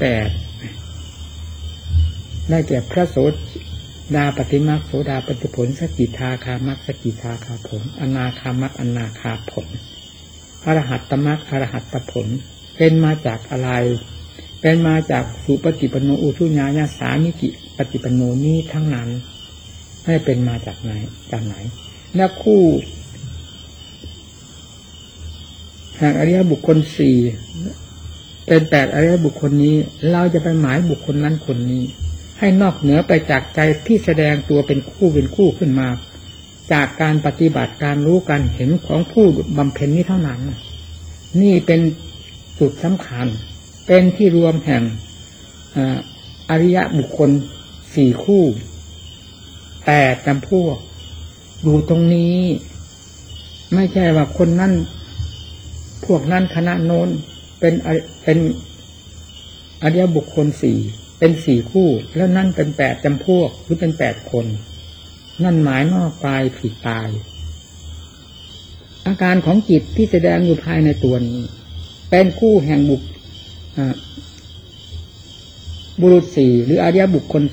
8ได้แก่พระโสดาปฏิมรรคโสดาปฏิผลสกิทาคามรรคสกิทาคาผลอนาคามรรคอนาคาผลอรหัตตมรรคอรหัตตผลเป็นมาจากอะไรเป็นมาจากสุปฏิปันโนอุชุญาญาสามิจิปฏิปันโนนี้ทั้งนั้นไม่เป็นมาจากไหนและคู่แห่งอริยบุคคล4เป็น8อริยบุคคลนี้เราจะไปหมายบุคคลนั้นคนนี้ให้นอกเหนือไปจากใจที่แสดงตัวเป็นคู่ขึ้นมาจากการปฏิบัติการรู้การเห็นของผู้บำเพ็ญนี้เท่านั้นนี่เป็นจุดสำคัญเป็นที่รวมแห่งอริยบุคคล4คู่8จำพวกอยู่ตรงนี้ไม่ใช่ว่าคนนั้นพวกนั้นคณะโน้นเป็นอริยบุคคล4เป็น4คู่แล้วนั่นเป็น8จำพวกหรือเป็น8คนนั่นหมายนอกปลายผิดตายอาการของจิตที่แสดงอยู่ภายในตัวนี้เป็นคู่แห่งบุรุษ4หรืออริยบุคคล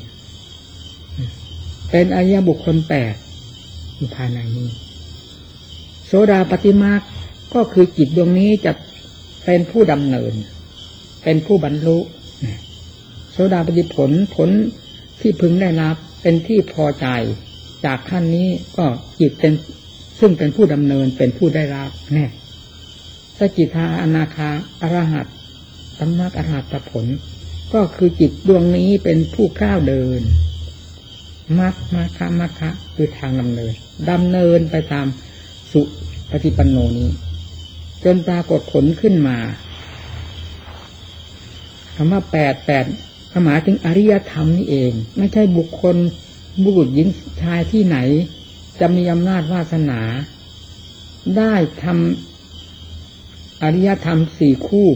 4เป็นอริยบุคคล8อยู่ภายในนี้โสดาปัตติมรรคก็คือจิตดวงนี้จะเป็นผู้ดำเนินเป็นผู้บรรลุโสดาปัตติผลที่พึงได้รับเป็นที่พอใจจากขั้นนี้ก็จิตเป็นซึ่งเป็นผู้ดำเนินเป็นผู้ได้รับแน่สกิทาอนาคาอรหัตสัมมาอรหัตผลก็คือจิตดวงนี้เป็นผู้ก้าวเดินมรรคคือทางดำเนินไปตามสุปฏิปันโนนี้จนปรากฏผลขึ้นมาคำว่า8หมายถึงอริยธรรมนี่เองไม่ใช่บุคคลบุรุษหญิงชายที่ไหนจะมีอำนาจวาสนาได้ทำอริยธรรม4คู่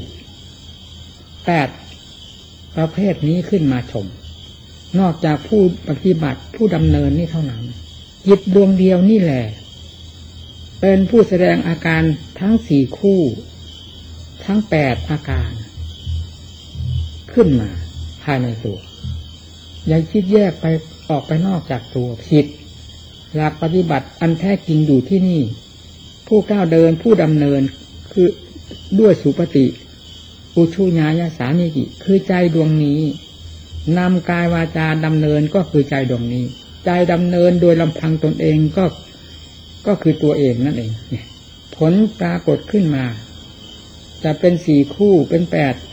8ประเภทนี้ขึ้นมาชมนอกจากผู้ปฏิบัติผู้ดำเนินนี่เท่านั้นจิตดวงเดียวนี่แหละเป็นผู้แสดงอาการทั้ง4คู่ทั้ง8อาการขึ้นมาภายในตัวอย่าคิดแยกไปออกไปนอกจากตัวผิดหลักปฏิบัติอันแท้จริงอยู่ที่นี่ผู้ก้าวเดินผู้ดำเนินคือด้วยสุปฏิอุชุญญาสามิจิคือใจดวงนี้นำกายวาจาดำเนินก็คือใจดวงนี้ใจดำเนินโดยลำพังตนเองก็คือตัวเองนั่นเองผลปรากฏขึ้นมาจะเป็น4คู่เป็น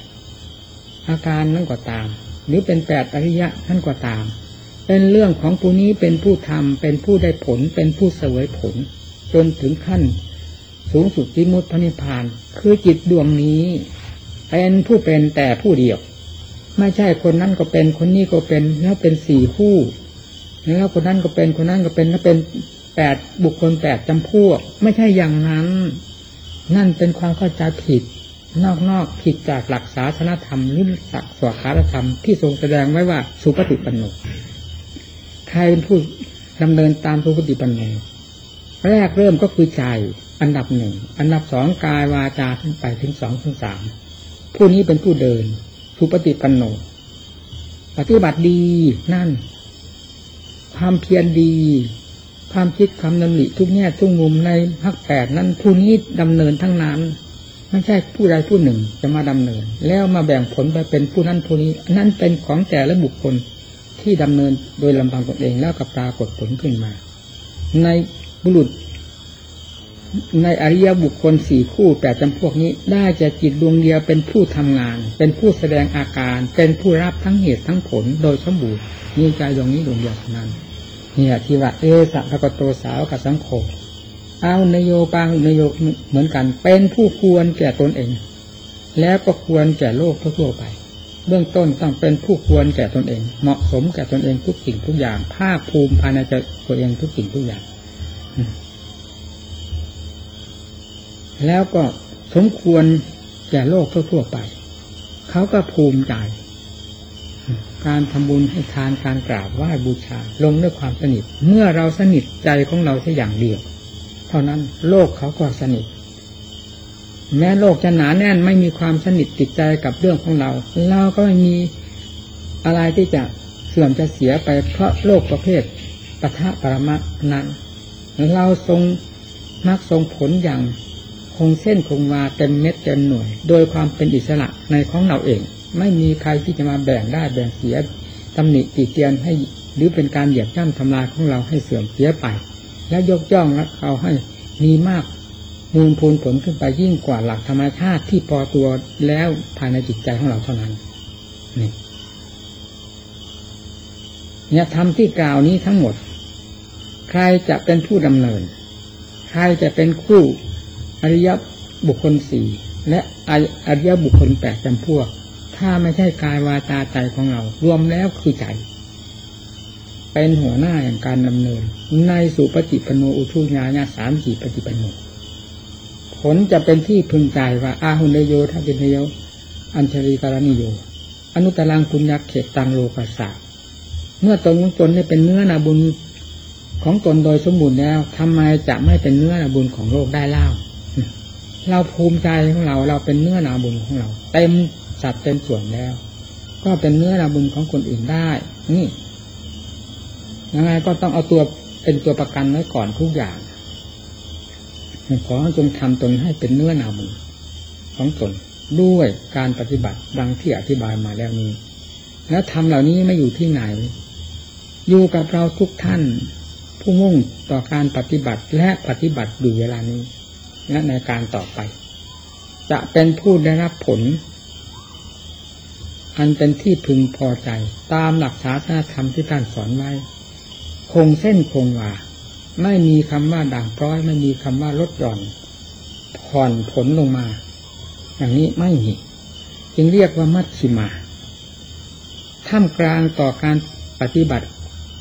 8อาการนั่นก็ตามหรือเป็น8อริยะนั่นก็ตามเป็นเรื่องของผู้นี้เป็นผู้ทำเป็นผู้ได้ผลเป็นผู้เสวยผลจนถึงขั้นสูงสุดวิมุตติพระนิพพานคือจิตดวงนี้เป็นผู้เป็นแต่ผู้เดียวไม่ใช่คนนั้นก็เป็นคนนี้ก็เป็นแล้วเป็น4คู่แล้วคนนั้นก็เป็นคนนั้นก็เป็นแล้วเป็น8บุคคล8จำพวกไม่ใช่อย่างนั้นนั่นเป็นความเข้าใจผิดนอกผิดจากหลักศาสนธรรมหรือหลักสวขาธรรมที่ทรงแสดงไว้ว่าสุปฏิปันโนใครเป็นผู้ดำเนินตามสุปฏิปันโนแรกเริ่มก็คือใจอันดับ1อันดับ2กายวาจาขึ้นไปถึง2ถึง3ผู้นี้เป็นผู้เดินสุปฏิปันโนปฏิบัติดีนั่นความเพียรดีความคิดความดำริทุกแง่ทุกมุมในมรรค8นั้นผู้นี้ดำเนินทั้งนั้นไม่ใช่ผู้ใดผู้หนึ่งจะมาดำเนินแล้วมาแบ่งผลไปเป็นผู้นั้นผู้นี้นั่นเป็นของแต่ละบุคคลที่ดำเนินโดยลำพังตนเองแล้วก็ปรากฏผลขึ้นมาในบุรุษในอริยบุคคล4คู่8จำพวกนี้ได้จะจิตดวงเดียวเป็นผู้ทำงานเป็นผู้แสดงอาการเป็นผู้รับทั้งเหตุทั้งผลโดยสมบูรณ์มีใจดวงนี้ดวงเดียวเท่านั้นเนี่ยที่ว่าสะภะคะโตสาวกสังโฆเอานโยปางนโยเหมือนกันเป็นผู้ควรแก่ตนเองแล้วก็ควรแก่โลกทั่วไปเบื้องต้นต้องเป็นผู้ควรแก่ตนเองเหมาะสมแก่ตนเองทุกสิ่งทุกอย่างภาคภูมิภายในใจตัวเองทุกสิ่งทุกอย่างแล้วก็สมควรแก่โลกทั่วไปเขาก็ภูมิใจการทำบุญให้ทานการกราบไหว้บูชาลงด้วยความสนิทเมื่อเราสนิทใจของเราแค่อย่างเดียวเท่านั้นโลกเขาก็สนิทแม้โลกจะหนาแน่นไม่มีความสนิทติดใจกับเรื่องของเราเราก็ไม่มีอะไรที่จะเสื่อมจะเสียไปเพราะโลกประเภทปะทะปรมะนั้นเราทรงมรรคทรงผลอย่างคงเส้นคงวาเต็มเม็ดเต็มหน่วยโดยความเป็นอิสระในของเราเองไม่มีใครที่จะมาแบ่งได้แบ่งเสียตำหนิติเตียนให้หรือเป็นการเหยียบย่ำทำลายของเราให้เสื่อมเสียไปและยกย่องและเอาให้มีมากมูลพูนผลขึ้นไปยิ่งกว่าหลักธรรมชาติที่พอตัวแล้วภายในจิตใจของเราเท่านั้นเนี่ยธรรมที่กล่าวนี้ทั้งหมดใครจะเป็นผู้ดำเนินใครจะเป็นคู่อริยบุคคล4 และอริยบุคคล8จำพวกถ้าไม่ใช่กายวาจาใจของเรารวมแล้วคือใจเป็นหัวหน้าแห่งการดำเนินในสุปฏิปันโนอุชุญาญา34ปฏิปันโนผลจะเป็นที่พึงใจว่าอาหุเนโยทัพเนโยอัญชลีการณิโยอนุตตรังปุญญเขตตังโลกัสสะเมื่อตนของตนได้เป็นเนื้อนาบุญของตนโดยสมบูรณ์แล้วทำไมจะไม่เป็นเนื้อนาบุญของโลกได้เล่าเราภูมิใจของเราเป็นเนื้อนาบุญของเราเต็มสัดเต็มส่วนแล้วก็เป็นเนื้อนาบุญของคนอื่นได้นี่ยังไงก็ต้องเอาตัวเป็นตัวประกันไว้ก่อนทุกอย่างขอจงทำตนให้เป็นเนื้อนาบุญของตนด้วยการปฏิบัติดังที่อธิบายมาแล้วนี้แล้วทำเหล่านี้ไม่อยู่ที่ไหนอยู่กับเราทุกท่านผู้มุ่งต่อการปฏิบัติและปฏิบัติอยู่เวลานี้และในการต่อไปจะเป็นผู้ได้รับผลอันเป็นที่พึงพอใจตามหลักศาสนธรรมที่ท่านสอนไว้คงเส้นคงวาไม่มีคำว่าด่างพร้อยไม่มีคำว่าลดหย่อนผ่อนผลลงมาอย่างนี้ไม่มีจึงเรียกว่ามัชฌิมาท่ามกลางต่อการปฏิบัติ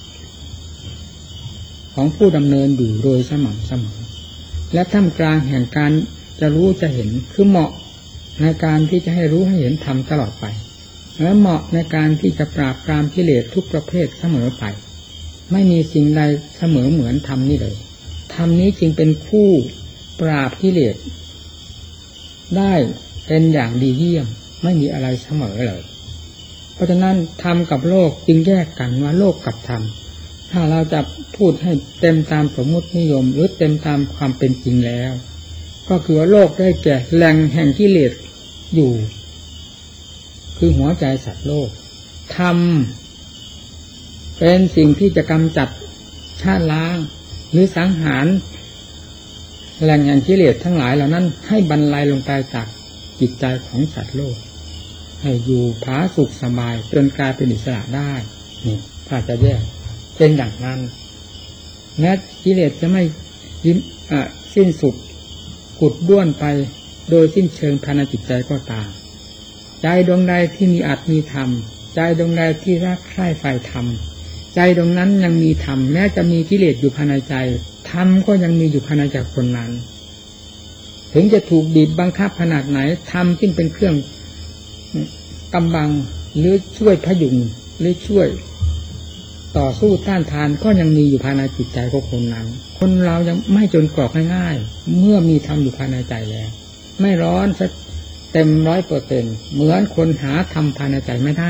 ของผู้ดำเนินอยู่โดยสม่ำเสมอและท่ามกลางแห่งการจะรู้จะเห็นคือเหมาะในการที่จะให้รู้ให้เห็นธรรมตลอดไปและเหมาะในการที่จะปราบปรามกิเลสทุกประเภทเสมอไปไม่มีสิ่งใดเสมอเหมือนธรรมนี้เลยธรรมนี้จึงเป็นคู่ปราบกิเลสได้เป็นอย่างดีเยี่ยมไม่มีอะไรเสมอเลยเพราะฉะนั้นธรรมกับโลกจึงแยกกันว่าโลกกับธรรมถ้าเราจะพูดให้เต็มตามสมมตินิยมหรือเต็มตามความเป็นจริงแล้วก็คือว่าโลกได้แก่แหล่งแห่งกิเลสอยู่คือหัวใจสัตว์โลกธรรมเป็นสิ่งที่จะกำจัดชาล้างหรือสังหารแหล่งแห่งกิเลสทั้งหลายเหล่านั้นให้บรรลัยลงไปจากจิตใจของสัตว์โลกให้อยู่ผาสุขสบายจนกลายเป็นอิสระได้นี่ถ้าจะแยกเป็นอย่างนั้นแม้กิเลสจะไม่สิ้นสุดกุดด้วนไปโดยสิ้นเชิงภายในจิตใจก็ตามใจดวงใดที่มีอัตมีธรรมใจดวงใดที่รักใคร่ใฝ่ธรรมใจดวงนั้นยังมีธรรมแม้จะมีกิเลสอยู่ภายในใจธรรมก็ยังมีอยู่ภายในใจคนนั้นถึงจะถูกบีบบังคับขนาดไหนธรรมจึงเป็นเครื่องกำบังหรือช่วยพยุงหรือช่วยต่อสู้ต้านทานก็ยังมีอยู่ภายในจิตใจของคนนั้นคนเรายังไม่จนกรอกง่ายๆเมื่อมีธรรมอยู่ภายในใจแล้วไม่ร้อนเต็ม 100% เหมือนคนหาธรรมภายในใจไม่ได้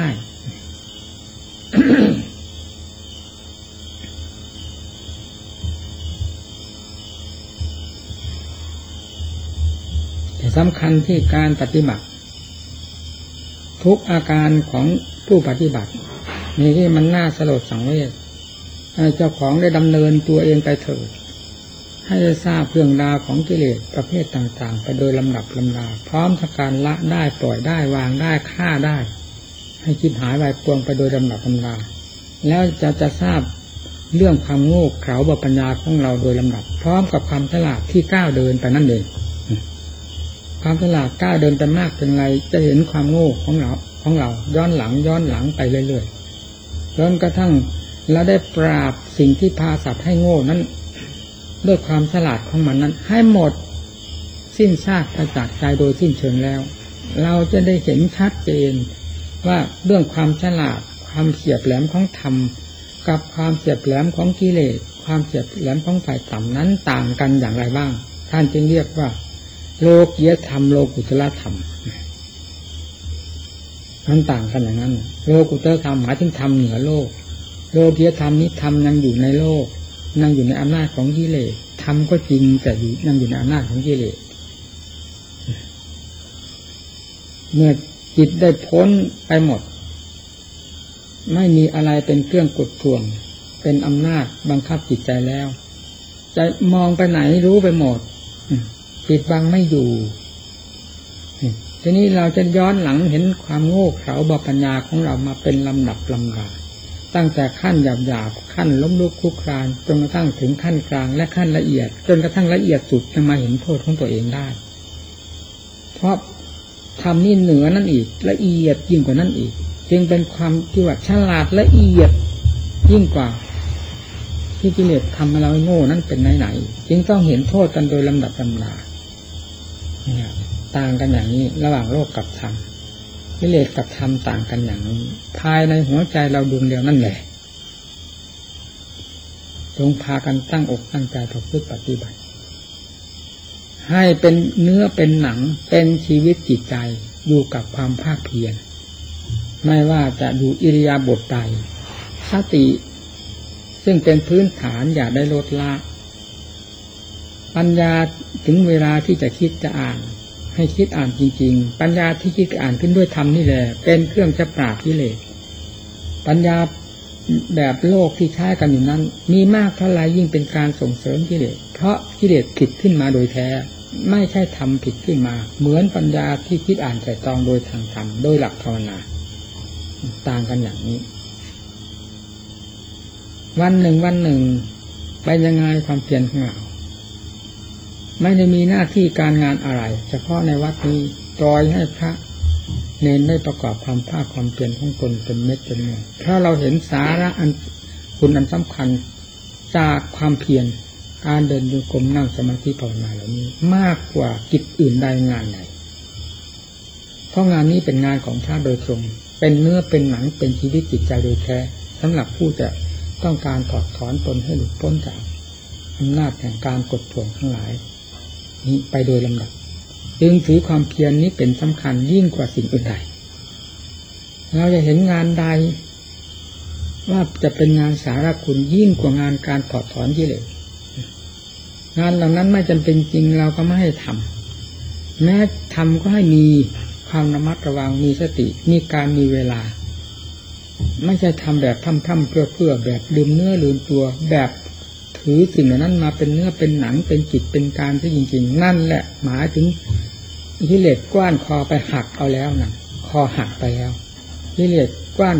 แต่สำคัญที่การปฏิบัติทุกอาการของผู้ปฏิบัตินี่ที่มันน่าสลดสังเวชให้เจ้าของได้ดำเนินตัวเองไปเถิดให้ได้ทราบเรื่องราวของกิเลสประเภทต่างๆไปโดยลำดับลำดาพร้อมทั้งการละได้ปล่อยได้วางได้ฆ่าได้ให้จิตหายวายปวงไปโดยลำดับลำดาแล้วจะทราบเรื่องความโง่เขลาบปัญญาของเราโดยลำดับพร้อมกับความฉลาดที่ก้าวเดินไปนั่นเองความฉลาดก้าวเดินไปมากเป็นไรจะเห็นความโง่ของเราย้อนหลังไปเรื่อยๆจนกระทั่งเราได้ปราบสิ่งที่พาสัตว์ให้โง่นั้นด้วยความฉลาดของมันนั้นให้หมดสิ้นซากไปจากใจโดยสิ้นเชิงแล้วเราจะได้เห็นชัดเจนว่าเรื่องความฉลาดความเฉียบแหลมของธรรมกับความเฉียบแหลมของกิเลสความเฉียบแหลมของฝ่ายต่ำนั้นต่างกันอย่างไรบ้างท่านจึงเรียกว่าโลกียธรรมโลกุตตรธรรมมันต่างกันอย่างนั้นโลกุตตรธรรมหมายถึงธรรมเหนือโลกโลกียธรรมนี้ธรรมยังอยู่ในโลกยังอยู่ในอำนาจของกิเลสธรรมก็จริงแต่ยังอยู่ในอำนาจของกิเลสเมื่อจิตได้พ้นไปหมดไม่มีอะไรเป็นเครื่องกดท่วงเป็นอำนาจบังคับจิตใจแล้วจะมองไปไหนรู้ไปหมดปิดบังไม่อยู่ทีนี้เราจะย้อนหลังเห็นความโง่เขลาบปัญญาของเรามาเป็นลำดับลำดาตั้งแต่ขั้นหยาบๆขั้นล้มลุกคลุกคลานจนกระทั่งถึงขั้นกลางและขั้นละเอียดจนกระทั่งละเอียดสุดจะมาเห็นโทษของตัวเองได้เพราะธรรมนี่เหนือนั่นอีกละเอียดยิ่งกว่านั้นอีกจึงเป็นความที่ว่าฉลาดละเอียดยิ่งกว่าที่กิเลสทำให้เราโง่นั้นเป็นไหนๆจึงต้องเห็นโทษกันโดยลำดับลำดาเนี่ยต่างกันอย่างนี้ระหว่างโลกกับธรรมกิเลสกับธรรมต่างกันอย่างนี้ภายในหัวใจเราดวงเดียวนั่นแหละจงพากันตั้งอกตั้งใจประพฤติปฏิบัติให้เป็นเนื้อเป็นหนังเป็นชีวิตจิตใจอยู่กับความภาคเพียรไม่ว่าจะอยู่อิริยาบถใดสติซึ่งเป็นพื้นฐานอย่าได้ลดละปัญญาถึงเวลาที่จะคิดจะอ่านให้คิดอ่านจริงๆปัญญาที่คิดอ่านขึ้นด้วยธรรมนี่แหละเป็นเครื่องจะปราบกิเลสปัญญาแบบโลกที่ใช้กันอยู่นั้นมีมากเท่าไรยิ่งเป็นการส่งเสริมกิเลสเพราะกิเลสผิดขึ้นมาโดยแท้ไม่ใช่ธรรมผิดขึ้นมาเหมือนปัญญาที่คิดอ่านไตร่ตรองโดยทางธรรมโดยหลักภาวนาต่างกันอย่างนี้วันหนึ่งไปยังไงความเพียรของเราไม่ได้มีหน้าที่การงานอะไรเฉพาะในวัดนี้ปล่อยให้พระเนรได้ประกอบความภาคความเพียรของตนเป็นเม็ดเป็นหน่วยถ้าเราเห็นสาระอันคุณอันสำคัญจากความเพียรการเดินโยกมนั่งสมาธิภาวนาเหล่านี้มากกว่ากิจอื่นใดงานไหนเพราะงานนี้เป็นงานของพระโดยตรงเป็นเนื้อเป็นหนังเป็นชีวิตจิตใจโดยแท้สำหรับผู้จะต้องการถอดถอนตนให้หลุดพ้นจากอำนาจแห่งการกดข่วงทั้งหลายนี้ไปโดยลำดับจึงถือความเพียรนี้เป็นสำคัญยิ่งกว่าสิ่งอื่นใดเราจะเห็นงานใดว่าจะเป็นงานสาระคุณยิ่งกว่างานการถอดถอนกิเลสงานเหล่านั้นไม่จำเป็นจริงเราก็ไม่ให้ทำแม้ทำก็ให้มีความระมัดระวังมีสติมีการมีเวลาไม่ใช่ทำแบบทำเพื่อแบบลืมเนื้อลืมตัวแบบถือสิ่งเหล่านั้นมาเป็นเนื้อเป็นหนังเป็นจิตเป็นการที่จริงๆนั่นแหละหมายถึงกิเลสกว้านคอไปหักเอาแล้วนะคอหักไปแล้วกิเลสกว้าน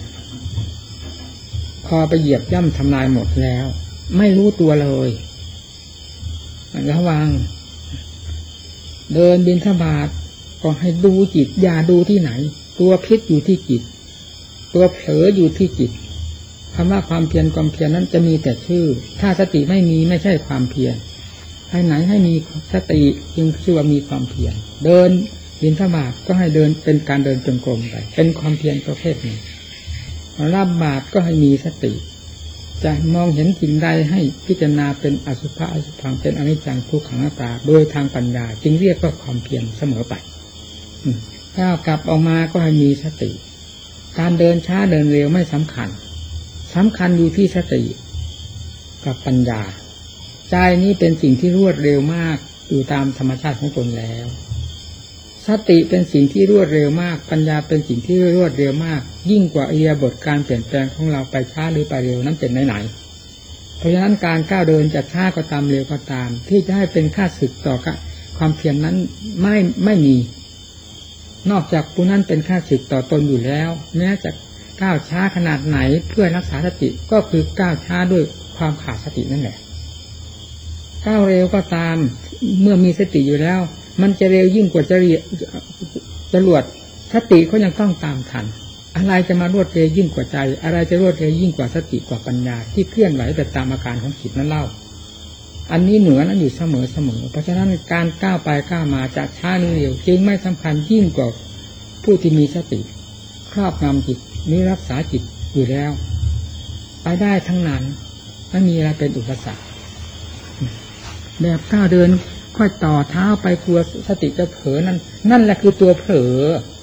คอไปเหยียบย่ำทำลายหมดแล้วไม่รู้ตัวเลยระวังเดินบิณฑบาตก็ให้ดูจิตอย่าดูที่ไหนตัวพิษอยู่ที่จิตตัวเผลออยู่ที่จิตคำว่าความเพียรนั้นจะมีแต่ชื่อถ้าสติไม่มีไม่ใช่ความเพียรให้ไหนให้มีสติจึงชื่อว่ามีความเพียรเดินบิณฑบาตก็ให้เดินเป็นการเดินจงกรมไปเป็นความเพียรประเภทหนึ่งรับบาตรก็ให้มีสติจะมองเห็นสิ่งใดให้พิจารณาเป็นอสุภะอสุภังเป็นอนิจจังทุกขังอนัตตาโดยทางปัญญาจึงเรียกว่าความเพียรเสมอไปถ้ากลับออกมาก็ให้มีสติการเดินช้าเดินเร็วไม่สำคัญอยู่ที่สติกับปัญญาใจนี้เป็นสิ่งที่รวดเร็วมากอยู่ตามธรรมชาติของตนแล้วสติเป็นสิ่งที่รวดเร็วมากปัญญาเป็นสิ่งที่รวดเร็วมากยิ่งกว่าอิริยาบถการเปลี่ยนแปลงของเราไปช้าหรือไปเร็วนั้นเป็นไหนเพราะฉะนั้นการก้าวเดินจะช้าก็ตามเร็วก็ตามที่จะให้เป็นค่าศึกต่อความเพียรนั้นไม่มีนอกจากผู้นั้นเป็นค่าศึกต่อตนอยู่แล้วแม้จะก้าวช้าขนาดไหนเพื่อรักษาสติก็คือก้าวช้าด้วยความขาดสตินั่นแหละก้าวเร็วก็ตามเมื่อมีสติอยู่แล้วมันจะเร็วยิ่งกว่าจรวดสติเขายังต้องตามทันอะไรจะมารวดเร็วยิ่งกว่าใจอะไรจะรวดเร็วยิ่งกว่าสติกว่าปัญญาที่เคลื่อนไหวไปตามอาการของจิตนั้นเล่าอันนี้เหนือนั้นอยู่เสมอเพราะฉะนั้นการก้าวไปก้าวมาจะช้าหรือเร็วจึงไม่สำคัญยิ่งกว่าผู้ที่มีสติครอบงำจิตมีรักษาจิตอยู่แล้วไปได้ทั้งนั้นไม่มีอะไรเป็นอุปสรรคแบบก้าวเดินค่อยต่อเท้าไปกลัวสติจะเผลอนั่นแหละคือตัวเผลอ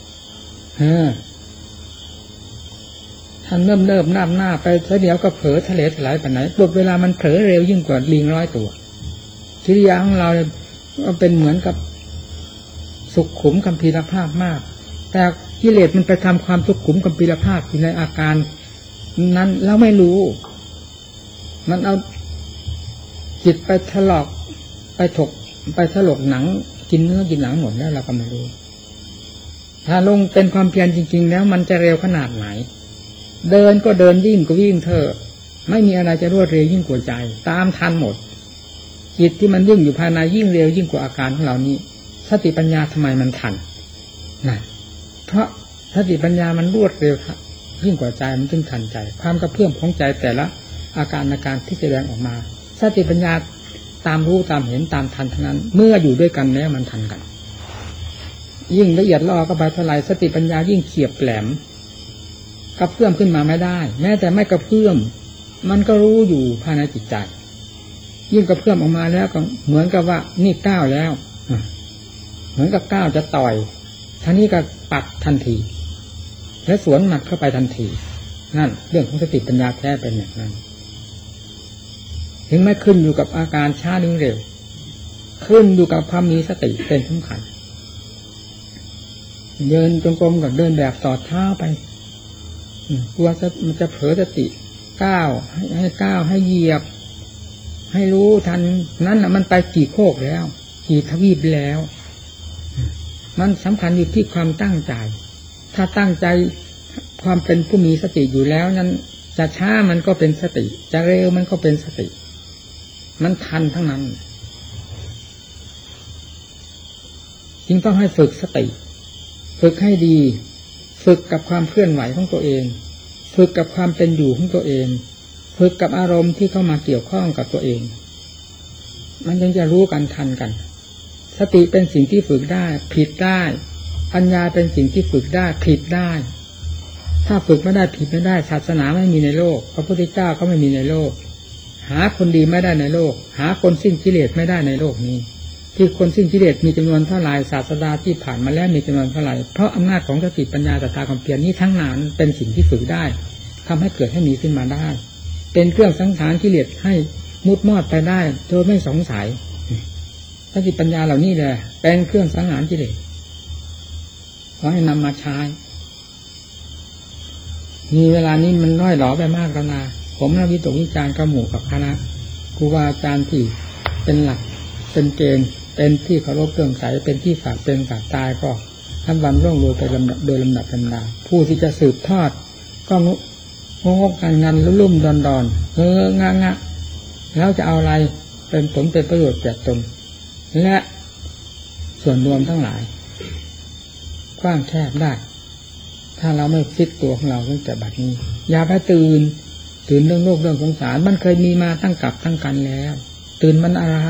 ท่านเริ่มหน้าไปแล้วเดี๋ยวก็เผลอทะเลถลายไปไหนบทเวลามันเผลอเร็วยิ่งกว่าลิง100 ตัวกิริยาของเราเป็นเหมือนกับสุขุมกัมพีรภาพมากแต่กิเลสมันไปทำความสุขุมกัมพีรภาพอยู่ในอาการนั้นเราไม่รู้มันเอาจิตไปถลอกไปถกไปถลกหนังกินเนื้อกินหนังหมดแล้วเราก็ไม่รู้ถ้าลงเป็นความเพียรจริงๆแล้วมันจะเร็วขนาดไหนเดินก็เดินวิ่งก็วิ่งเถอะไม่มีอะไรจะรวดเร็วยิ่งกว่าใจตามทันหมดจิตที่มันยิ่งอยู่ภายในยิ่งเร็วยิ่งกว่าอาการของเรานี้สติปัญญาทำไมมันทันนั่นเพราะสติปัญญามันรวดเร็วยิ่งกว่าใจมันจึงทันใจความกระเพื่อมของใจแต่ละอาการที่แสดงออกมาสติปัญญาตามรู้ตามเห็นตามทันทั้งนั้นเมื่ออยู่ด้วยกันแล้วมันทันกันยิ่งละเอียดล่อก็ไปเท่าไรสติปัญญายิ่งเฉียบแหลมกระเพื่อมขึ้นมาไม่ได้แม้แต่ไม่กระเพื่อมมันก็รู้อยู่ภายในจิตใจยิ่งกระเพื่อมออกมาแล้วก็เหมือนกับว่านี่ก้าวแล้วเหมือนกับก้าวจะต่อยท่านี้ก็ปัดทันทีและสวนหมัดเข้าไปทันทีนั่นเรื่องของสติปัญญาแท้เป็นอย่างนั้นถึงไม่ขึ้นอยู่กับอาการช้าหรือเร็วขึ้นอยู่กับความมีสติเป็นสำคัญเดินจงกรมกับเดินแบบต่อเท้าไปกลัวมันจะเผลอสติก้าวให้ก้าวให้เหยียบให้รู้ทันนั้นน่ะมันไปกี่โคกแล้วกี่ทวีปแล้วมันสำคัญอยู่ที่ความตั้งใจถ้าตั้งใจความเป็นผู้มีสติอยู่แล้วนั้นจะช้ามันก็เป็นสติจะเร็วมันก็เป็นสติมันทันทั้งนั้นจึงต้องให้ฝึกสติฝึกให้ดีฝึกกับความเคลื่อนไหวของตัวเองฝึกกับความเป็นอยู่ของตัวเองฝึกกับอารมณ์ที่เข้ามาเกี่ยวข้องกับตัวเองมันยังจะรู้กันทันกันสติเป็นสิ่งที่ฝึกได้ผิดได้ปัญญาเป็นสิ่งที่ฝึกได้ผิดได้ถ้าฝึกไม่ได้ผิดไม่ได้ศาสนาไม่มีในโลกพระพุทธเจ้าก็ไม่มีในโลกหาคนดีไม่ได้ในโลกหาคนสิ้นกิเลสไม่ได้ในโลกนี้ที่คนสิ้นกิเลสมีจำนวนเท่าไหร่ศาสดาที่ผ่านมาแล้วมีจำนวนเท่าไหร่เพราะอำนาจของสติปัญญาศรัทธาความเพียรนี้ทั้งนั้นเป็นสิ่งที่ฝึกได้ทำให้เกิดให้มีขึ้นมาได้เป็นเครื่องสังหารกิเลสให้มุดมอดไปได้โดยไม่สงสัยสติปัญญาเหล่านี้แหละเป็นเครื่องสังหารกิเลสขอให้นำมาใช้มีเวลานี้มันน้อยหลอไปมากแล้วนะผมวิตกวิจารณ์กับหมู่กับคณะครูบาอาจารย์ที่เป็นหลักเป็นเกณฑ์เป็นที่เคารพเลื่อมใสเป็นที่ฝากเป็นฝากตายก็ทำวันร่วงโรยไปโดยลำดับลำดาผู้ที่จะสืบทอดก็งกกันงันลุ่มดอนงะแล้วจะเอาอะไรเป็นผลเป็นประโยชน์แก่ตนและส่วนรวมทั้งหลายกว้างแคบได้ถ้าเราไม่ฟิตตัวของเราตั้งแต่บัดนี้อย่าไปตื่นเรื่องโลกเรื่องสงสารมันเคยมีมาตั้งกับตั้งกันแล้วตื่นมันอะไร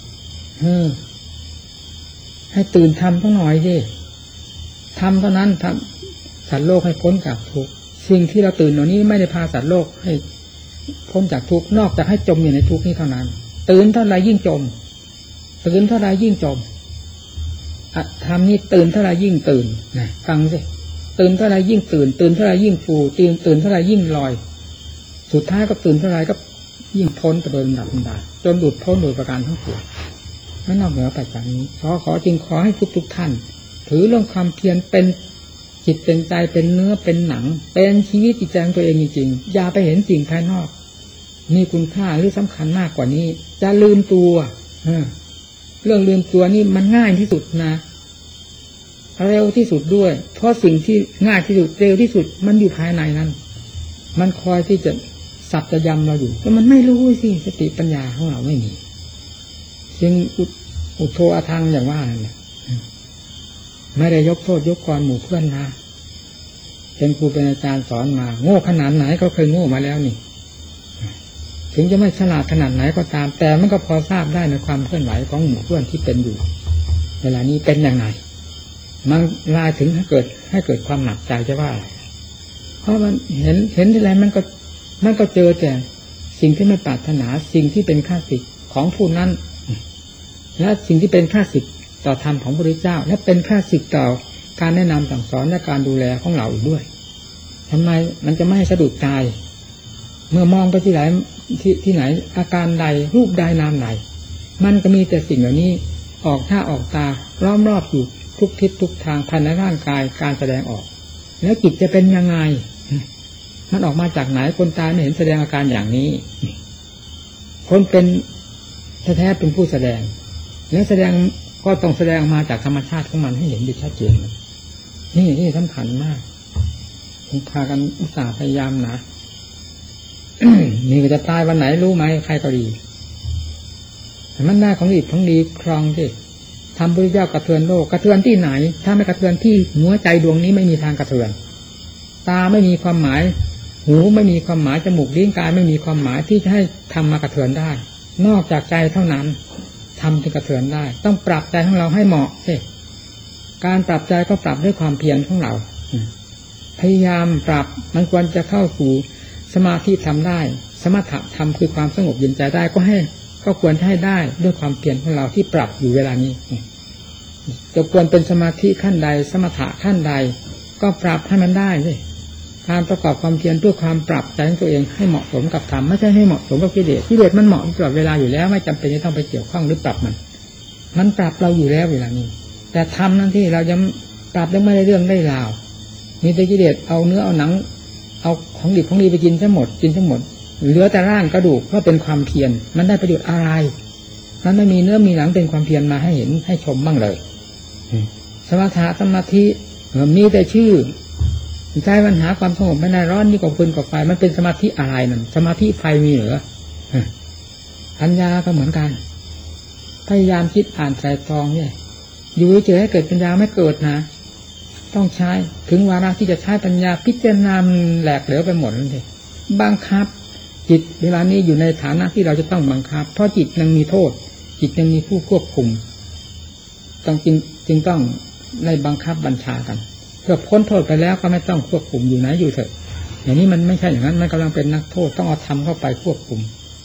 ให้ตื่นทำต้องหน่อยดิทำเท่านั้นทำสัตว์โลกให้พ้นจากทุกข์สิ่งที่เราตื่นเหล่านี้ไม่ได้พาสัตว์โลกให้พ้นจากทุกข์นอกจากให้จมอยู่ในทุกข์นี้เท่านั้นตื่นเท่าไรยิ่งจมตื่นเท่าไรยิ่งจมทำนี้ตื่นเท่าไรยิ่งตื่นนะฟังสิตื่นเท่าไรยิ่งตื่นเท่าไรยิ่งฟูตื่นเท่าไรยิ่งลอยสุดท้ายก็ตื่นเท่าไรก็ยิ่งพ้นไปโดยลำดับจนหลุดพ้นโดยประการทั้งปวงไม่นอกเหนือไปจากนี้ขอจึงขอให้ทุกท่านถือเรื่องความเพียรเป็นจิตเป็นใจเป็นเนื้อเป็นหนังเป็นชีวิตจิตใจของตัวเองจริงๆอย่าไปเห็นสิ่งภายนอกมีคุณค่าหรือสำคัญมากกว่านี้จะลืมตัวเรื่องลืมตัวนี่มันง่ายที่สุดนะเร็วที่สุดด้วยเพราะสิ่งที่ง่ายที่สุดเร็วที่สุดมันอยู่ภายในนั้นมันคอยที่จะสับจะยำเราอยู่แต่มันไม่รู้สิสติปัญญาของเราไม่มีสิ่งอุทโธอาทังอย่างว่านั่นแหละไม่ได้ยกโทษยกกรหมู่เพื่อนนะเป็นครูเป็นอาจารย์สอนมาโง่ขนาดไหนก็เคยโง่มาแล้วนี่ถึงจะไม่ฉลาดขนาดไหนก็ตามแต่มันก็พอทราบได้ในความเคลื่อนไหวของหมู่เพื่อนที่เป็นอยู่เวลานี้เป็นยังไงมันลายถึงให้เกิดความหนักใจจะว่าอะไรเพราะมันเห็นที่ไรมันก็เจอแต่สิ่งที่ไม่ปรารถนาสิ่งที่เป็นข้าศึกของผู้นั้นและสิ่งที่เป็นข้าศึกต่อธรรมของพระพุทธเจ้าและเป็นข้าศึกต่อการแนะนำสั่งสอนและการดูแลของเราอีกด้วยทำไมมันจะไม่ให้สะดุดตายเมื่อมองไปที่ไหนที่ไหนอาการใดรูปใดนามใดมันก็มีแต่สิ่งเหล่านี้ออกท่าออกตาล้อมรอบอยู่ทุกทิศทุกทางภายในร่างกายการแสดงออกแล้วจิตจะเป็นยังไงมันออกมาจากไหนคนตายไม่เห็นแสดงอาการอย่างนี้คนเป็นแท้ๆเป็นผู้แสดงและแสดงก็ต้องแสดงมาจากธรรมชาติของมันให้เห็นได้ชัดเจนนี่สำคัญมากพากันอุตส่าห์พยายามนะ นี่ก็จะตายวันไหนรู้ไหมใครก็ดีมันหน้าของดีครองสิทำพุทธเจ้ากระเทือนโลกกระเทือนที่ไหนถ้าไม่กระเทือนที่หัวใจดวงนี้ไม่มีทางกระเทือนตาไม่มีความหมายหูไม่มีความหมายจมูกลิ้นกายไม่มีความหมายที่จะให้ทำมากระเทือนได้นอกจากใจเท่านั้นทำถึงกระเทือนได้ต้องปรับใจของเราให้เหมาะการปรับใจก็ปรับด้วยความเพียรของเราพยายามปรับมันควรจะเข้าสู่สมาธิทำได้สมถะทำคือความสงบเย็นใจได้ก็ควรให้ได้ด้วยความเพียรของเราที่ปรับอยู่เวลานี้จะควรเป็นสมาธิขั้นใดสมถะขั้นใดก็ปรับให้มันได้สิการประกอบความเพียรด้วยความปรับใจของตัวเองให้เหมาะสมกับธรรมไม่ใช่ให้เหมาะสมกับกิเลสมันเหมาะตลอดเวลาอยู่แล้วไม่จำเป็นจะต้องไปเกี่ยวข้องหรือปรับมันปรับเราอยู่แล้วเวลานี้แต่ธรรมนั่นที่เรายังปรับยังไม่ได้เรื่องได้ราวมีแต่กิเลสเอาเนื้อเอาหนังเอาของดิบของดีไปกินทั้งหมดเหลือแต่ร่างกระดูกก็เป็นความเพียรมันได้ประโยชน์อะไรมันไม่มีเนื้อมีหนังเป็นความเพียรมาให้เห็นให้ชมบ้างเลยสมถะสมาธิมีแต่ชื่อใจปัญหาความสงบไม่ได้ร้อนนี่กับฟืนกับไฟมันเป็นสมาธิอะไรนั่นสมาธิไฟมีเหรอปัญญาก็เหมือนกันพยายามคิดอ่านใส่ตรองเนี่ยอยู่เฉยให้เกิดปัญญาไม่เกิดนะต้องใช้ถึงวาระที่จะใช้ปัญญาพิจารณาแหลกเหลวไปหมดเลยบังคับจิตเวลานี้อยู่ในฐานะที่เราจะต้องบังคับเพราะจิตยังมีโทษจิตยังมีผู้ควบคุมจึงต้องในบังคับบัญชากันเพื่อพ้นโทษไปแล้วก็ไม่ต้องควบคุมอยู่ไหนอยู่เถอะอย่างนี้มันไม่ใช่อย่างนั้นมันกำลังเป็นนักโทษต้องเอาธรรมเข้าไปควบคุม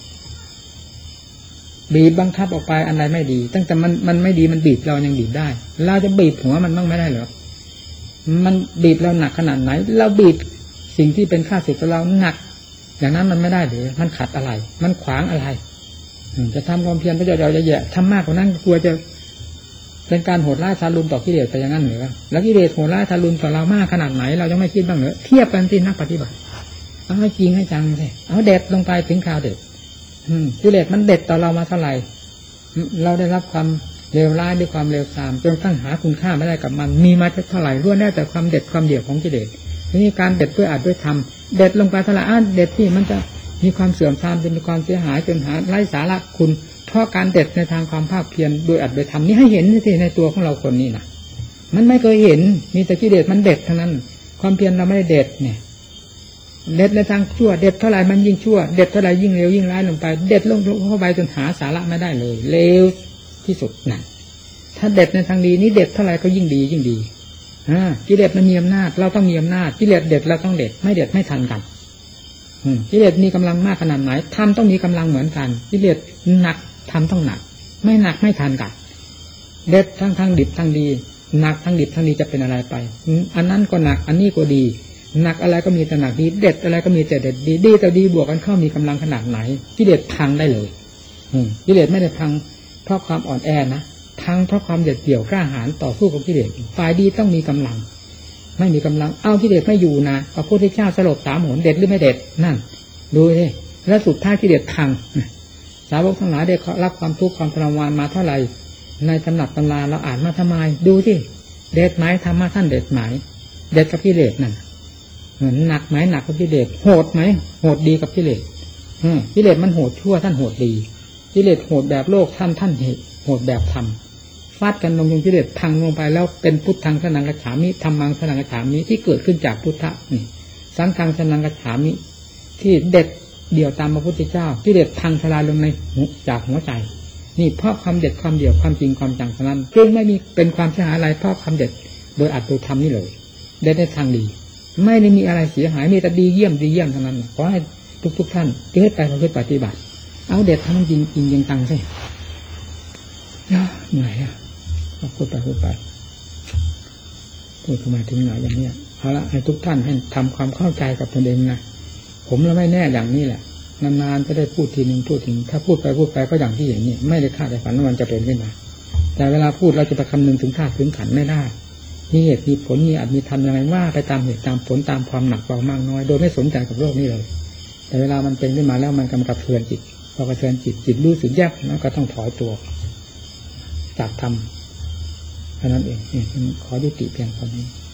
บีบบังคับออกไปอันใดไม่ดีตั้งแต่มันไม่ดีมันบีบเรายังบีบได้เราจะบีบหัวมันบ้างไม่ได้หรอมันบีบเราหนักขนาดไหนเราบีบสิ่งที่เป็นข้าศึกเราหนักอย่างนั้นมันไม่ได้หรือมันขัดอะไรมันขวางอะไรจะทำความเพียรพระเจ้าจะแย่ทำมากกว่านั้นกลัวจะเป็นการโหดร้ายทารุณต่อกิเลสแต่อย่างนั้นหรือแล้วกิเลสโหดร้ายทารุณต่อเรามากขนาดไหนเรายังไม่คิดบ้างเหรอเทียบกันที่นักปฏิบัติเอาให้จริงให้จังสิเอาเด็ดลงไปถึงคราวเด็ดกิเลสมันเด็ดต่อเรามาเท่าไหร่เราได้รับความเลวร้ายด้วยความเลวทรามจนตั้งหาคุณค่าไม่ได้กับมันมีมาเท่าไหร่ล้วนได้แต่ความเด็ดความเดี่ยวของกิเลสทีนี้การเด็ดด้วยอัดด้วยธรรมเด็ดลงไปเท่าไหร่เด็ดที่มันจะมีความเสื่อมทรามจนมีความเสียหายจนหาไร้สาระคุณเพราะการเด็ดในทางความภาคเพียรโดยอัดโดยธรรมนี่ให้เห็นที่ในตัวของเราคนนี้นะมันไม่เคยเห็นมีแต่กิเลสมันเด็ดเท่านั้นความเพียรเราไม่ได้เด็ดเนี่ยเด็ดในทางชั่วเด็ดเท่าไหร่มันยิ่งชั่วเด็ดเท่าไหร่ยิ่งเลวยิ่งร้ายลงไปเด็ดลงเข้าไปจนหาสาระไม่ได้เลยเลวที่สุดนั่นถ้าเด็ดในทางดีนี้เด็ดเท่าไหร่ก็ยิ่งดียิ่งดีกิเลสมันมีอำนาจเราต้องมีอำนาจกิเลสเด็ดเราต้องเด็ดไม่เด็ดไม่ทันกันกิเลสมีกำลังมากขนาดไหนธรรมต้องมีกำลังเหมือนกันกิเลสหนักธรรมต้องหนักไม่หนักไม่ทันกันเด็ดทั้งดิบทั้งดีหนักทั้งดิบทั้งดีจะเป็นอะไรไปอันนั้นก็หนักอันนี้ก็ดีหนักอะไรก็มีแต่หนักดีเด็ดอะไรก็มีแต่เด็ดดีดีแต่ดีบวกกันเข้ามีกำลังขนาดไหนกิเลสพังได้เลยกิเลสไม่ได้พังเพราะความอ่อนแอนะพังเพราะความเด็ดเดี่ยวกล้าหาญต่อสู้กับกิเลสฝ่ายดีต้องมีกำลังไม่มีกำลังเอากิเลสไม่อยู่นะพระพุทธเจ้าสลบ3 หนเด็ดหรือไม่เด็ดนั่นดูสิแล้วสุดท้ายกิเลสพังสาวกทั้งหลายได้รับความทุกข์ความทรมานมาเท่าไหร่ในตำหนักตำราเราอ่านมาทำไมดูสิเด็ดไหมธรรมะท่านเด็ดไหมเด็ดกับกิเลสนั่นเหมือนหนักไหมหนักกับกิเลสโหดไหมโหดดีกับกิเลสกิเลสมันโหดชั่วท่านโหดดีกิเลสโหดแบบโลกท่านโหดแบบธรรมฟาดกันลงกิเลสพังลงไปแล้วเป็นพุทธังสนังกัจฉามิธรรมังสนังกัจฉามิที่เกิดขึ้นจากพุทธะนี่สังฆังสนังกัจฉามิที่เด็ดเดี่ยวตามพระพุทธเจ้ากิเลสพังทลายลงในจากหัวใจนี่เพราะความเด็ดความเดี่ยวความจริงความจังเท่านั้นจึงไม่มีเป็นความเสียหายอะไรเพราะความเด็ดโดยอัดโดยธรรมนี่เลยเด็ดในทางดีไม่ได้มีอะไรเสียหายมีแต่ดีเยี่ยมเท่านั้นขอให้ทุกท่านเกิดไปเราปฏิบัติเอาเด็ดทั้งจริงยังตังใช่เหนื่อยพูดไปพูดทำไมถึงหน่อยอย่างนี้เอาละให้ทุกท่านให้ทำความเข้าใจกับตนเองนะผมแล้วไม่แน่อย่างนี้แหละนานๆจะได้พูดทีนึงถ้าพูดไปก็อย่างที่อย่างนี้ไม่ได้คาดฝันว่ามันจะเป็นขึ้นมาแต่เวลาพูดเราจะไปคำนึงถึงธาตุถึงขันธ์ไม่ได้มีเหตุมีผลมีอาจมีทำยังไงว่าไปตามเหตุตามผลตามความหนักเบามากน้อยโดยไม่สนใจกับโลกนี้เลยแต่เวลามันเป็นขึ้นมาแล้วมันกำลังกระเทือนจิตพอกระเทือนจิตรู้สึกแยบแล้วก็ต้องถอยตัวจากธรรมเท่านั้นเองขอยุติเพียงเท่านี้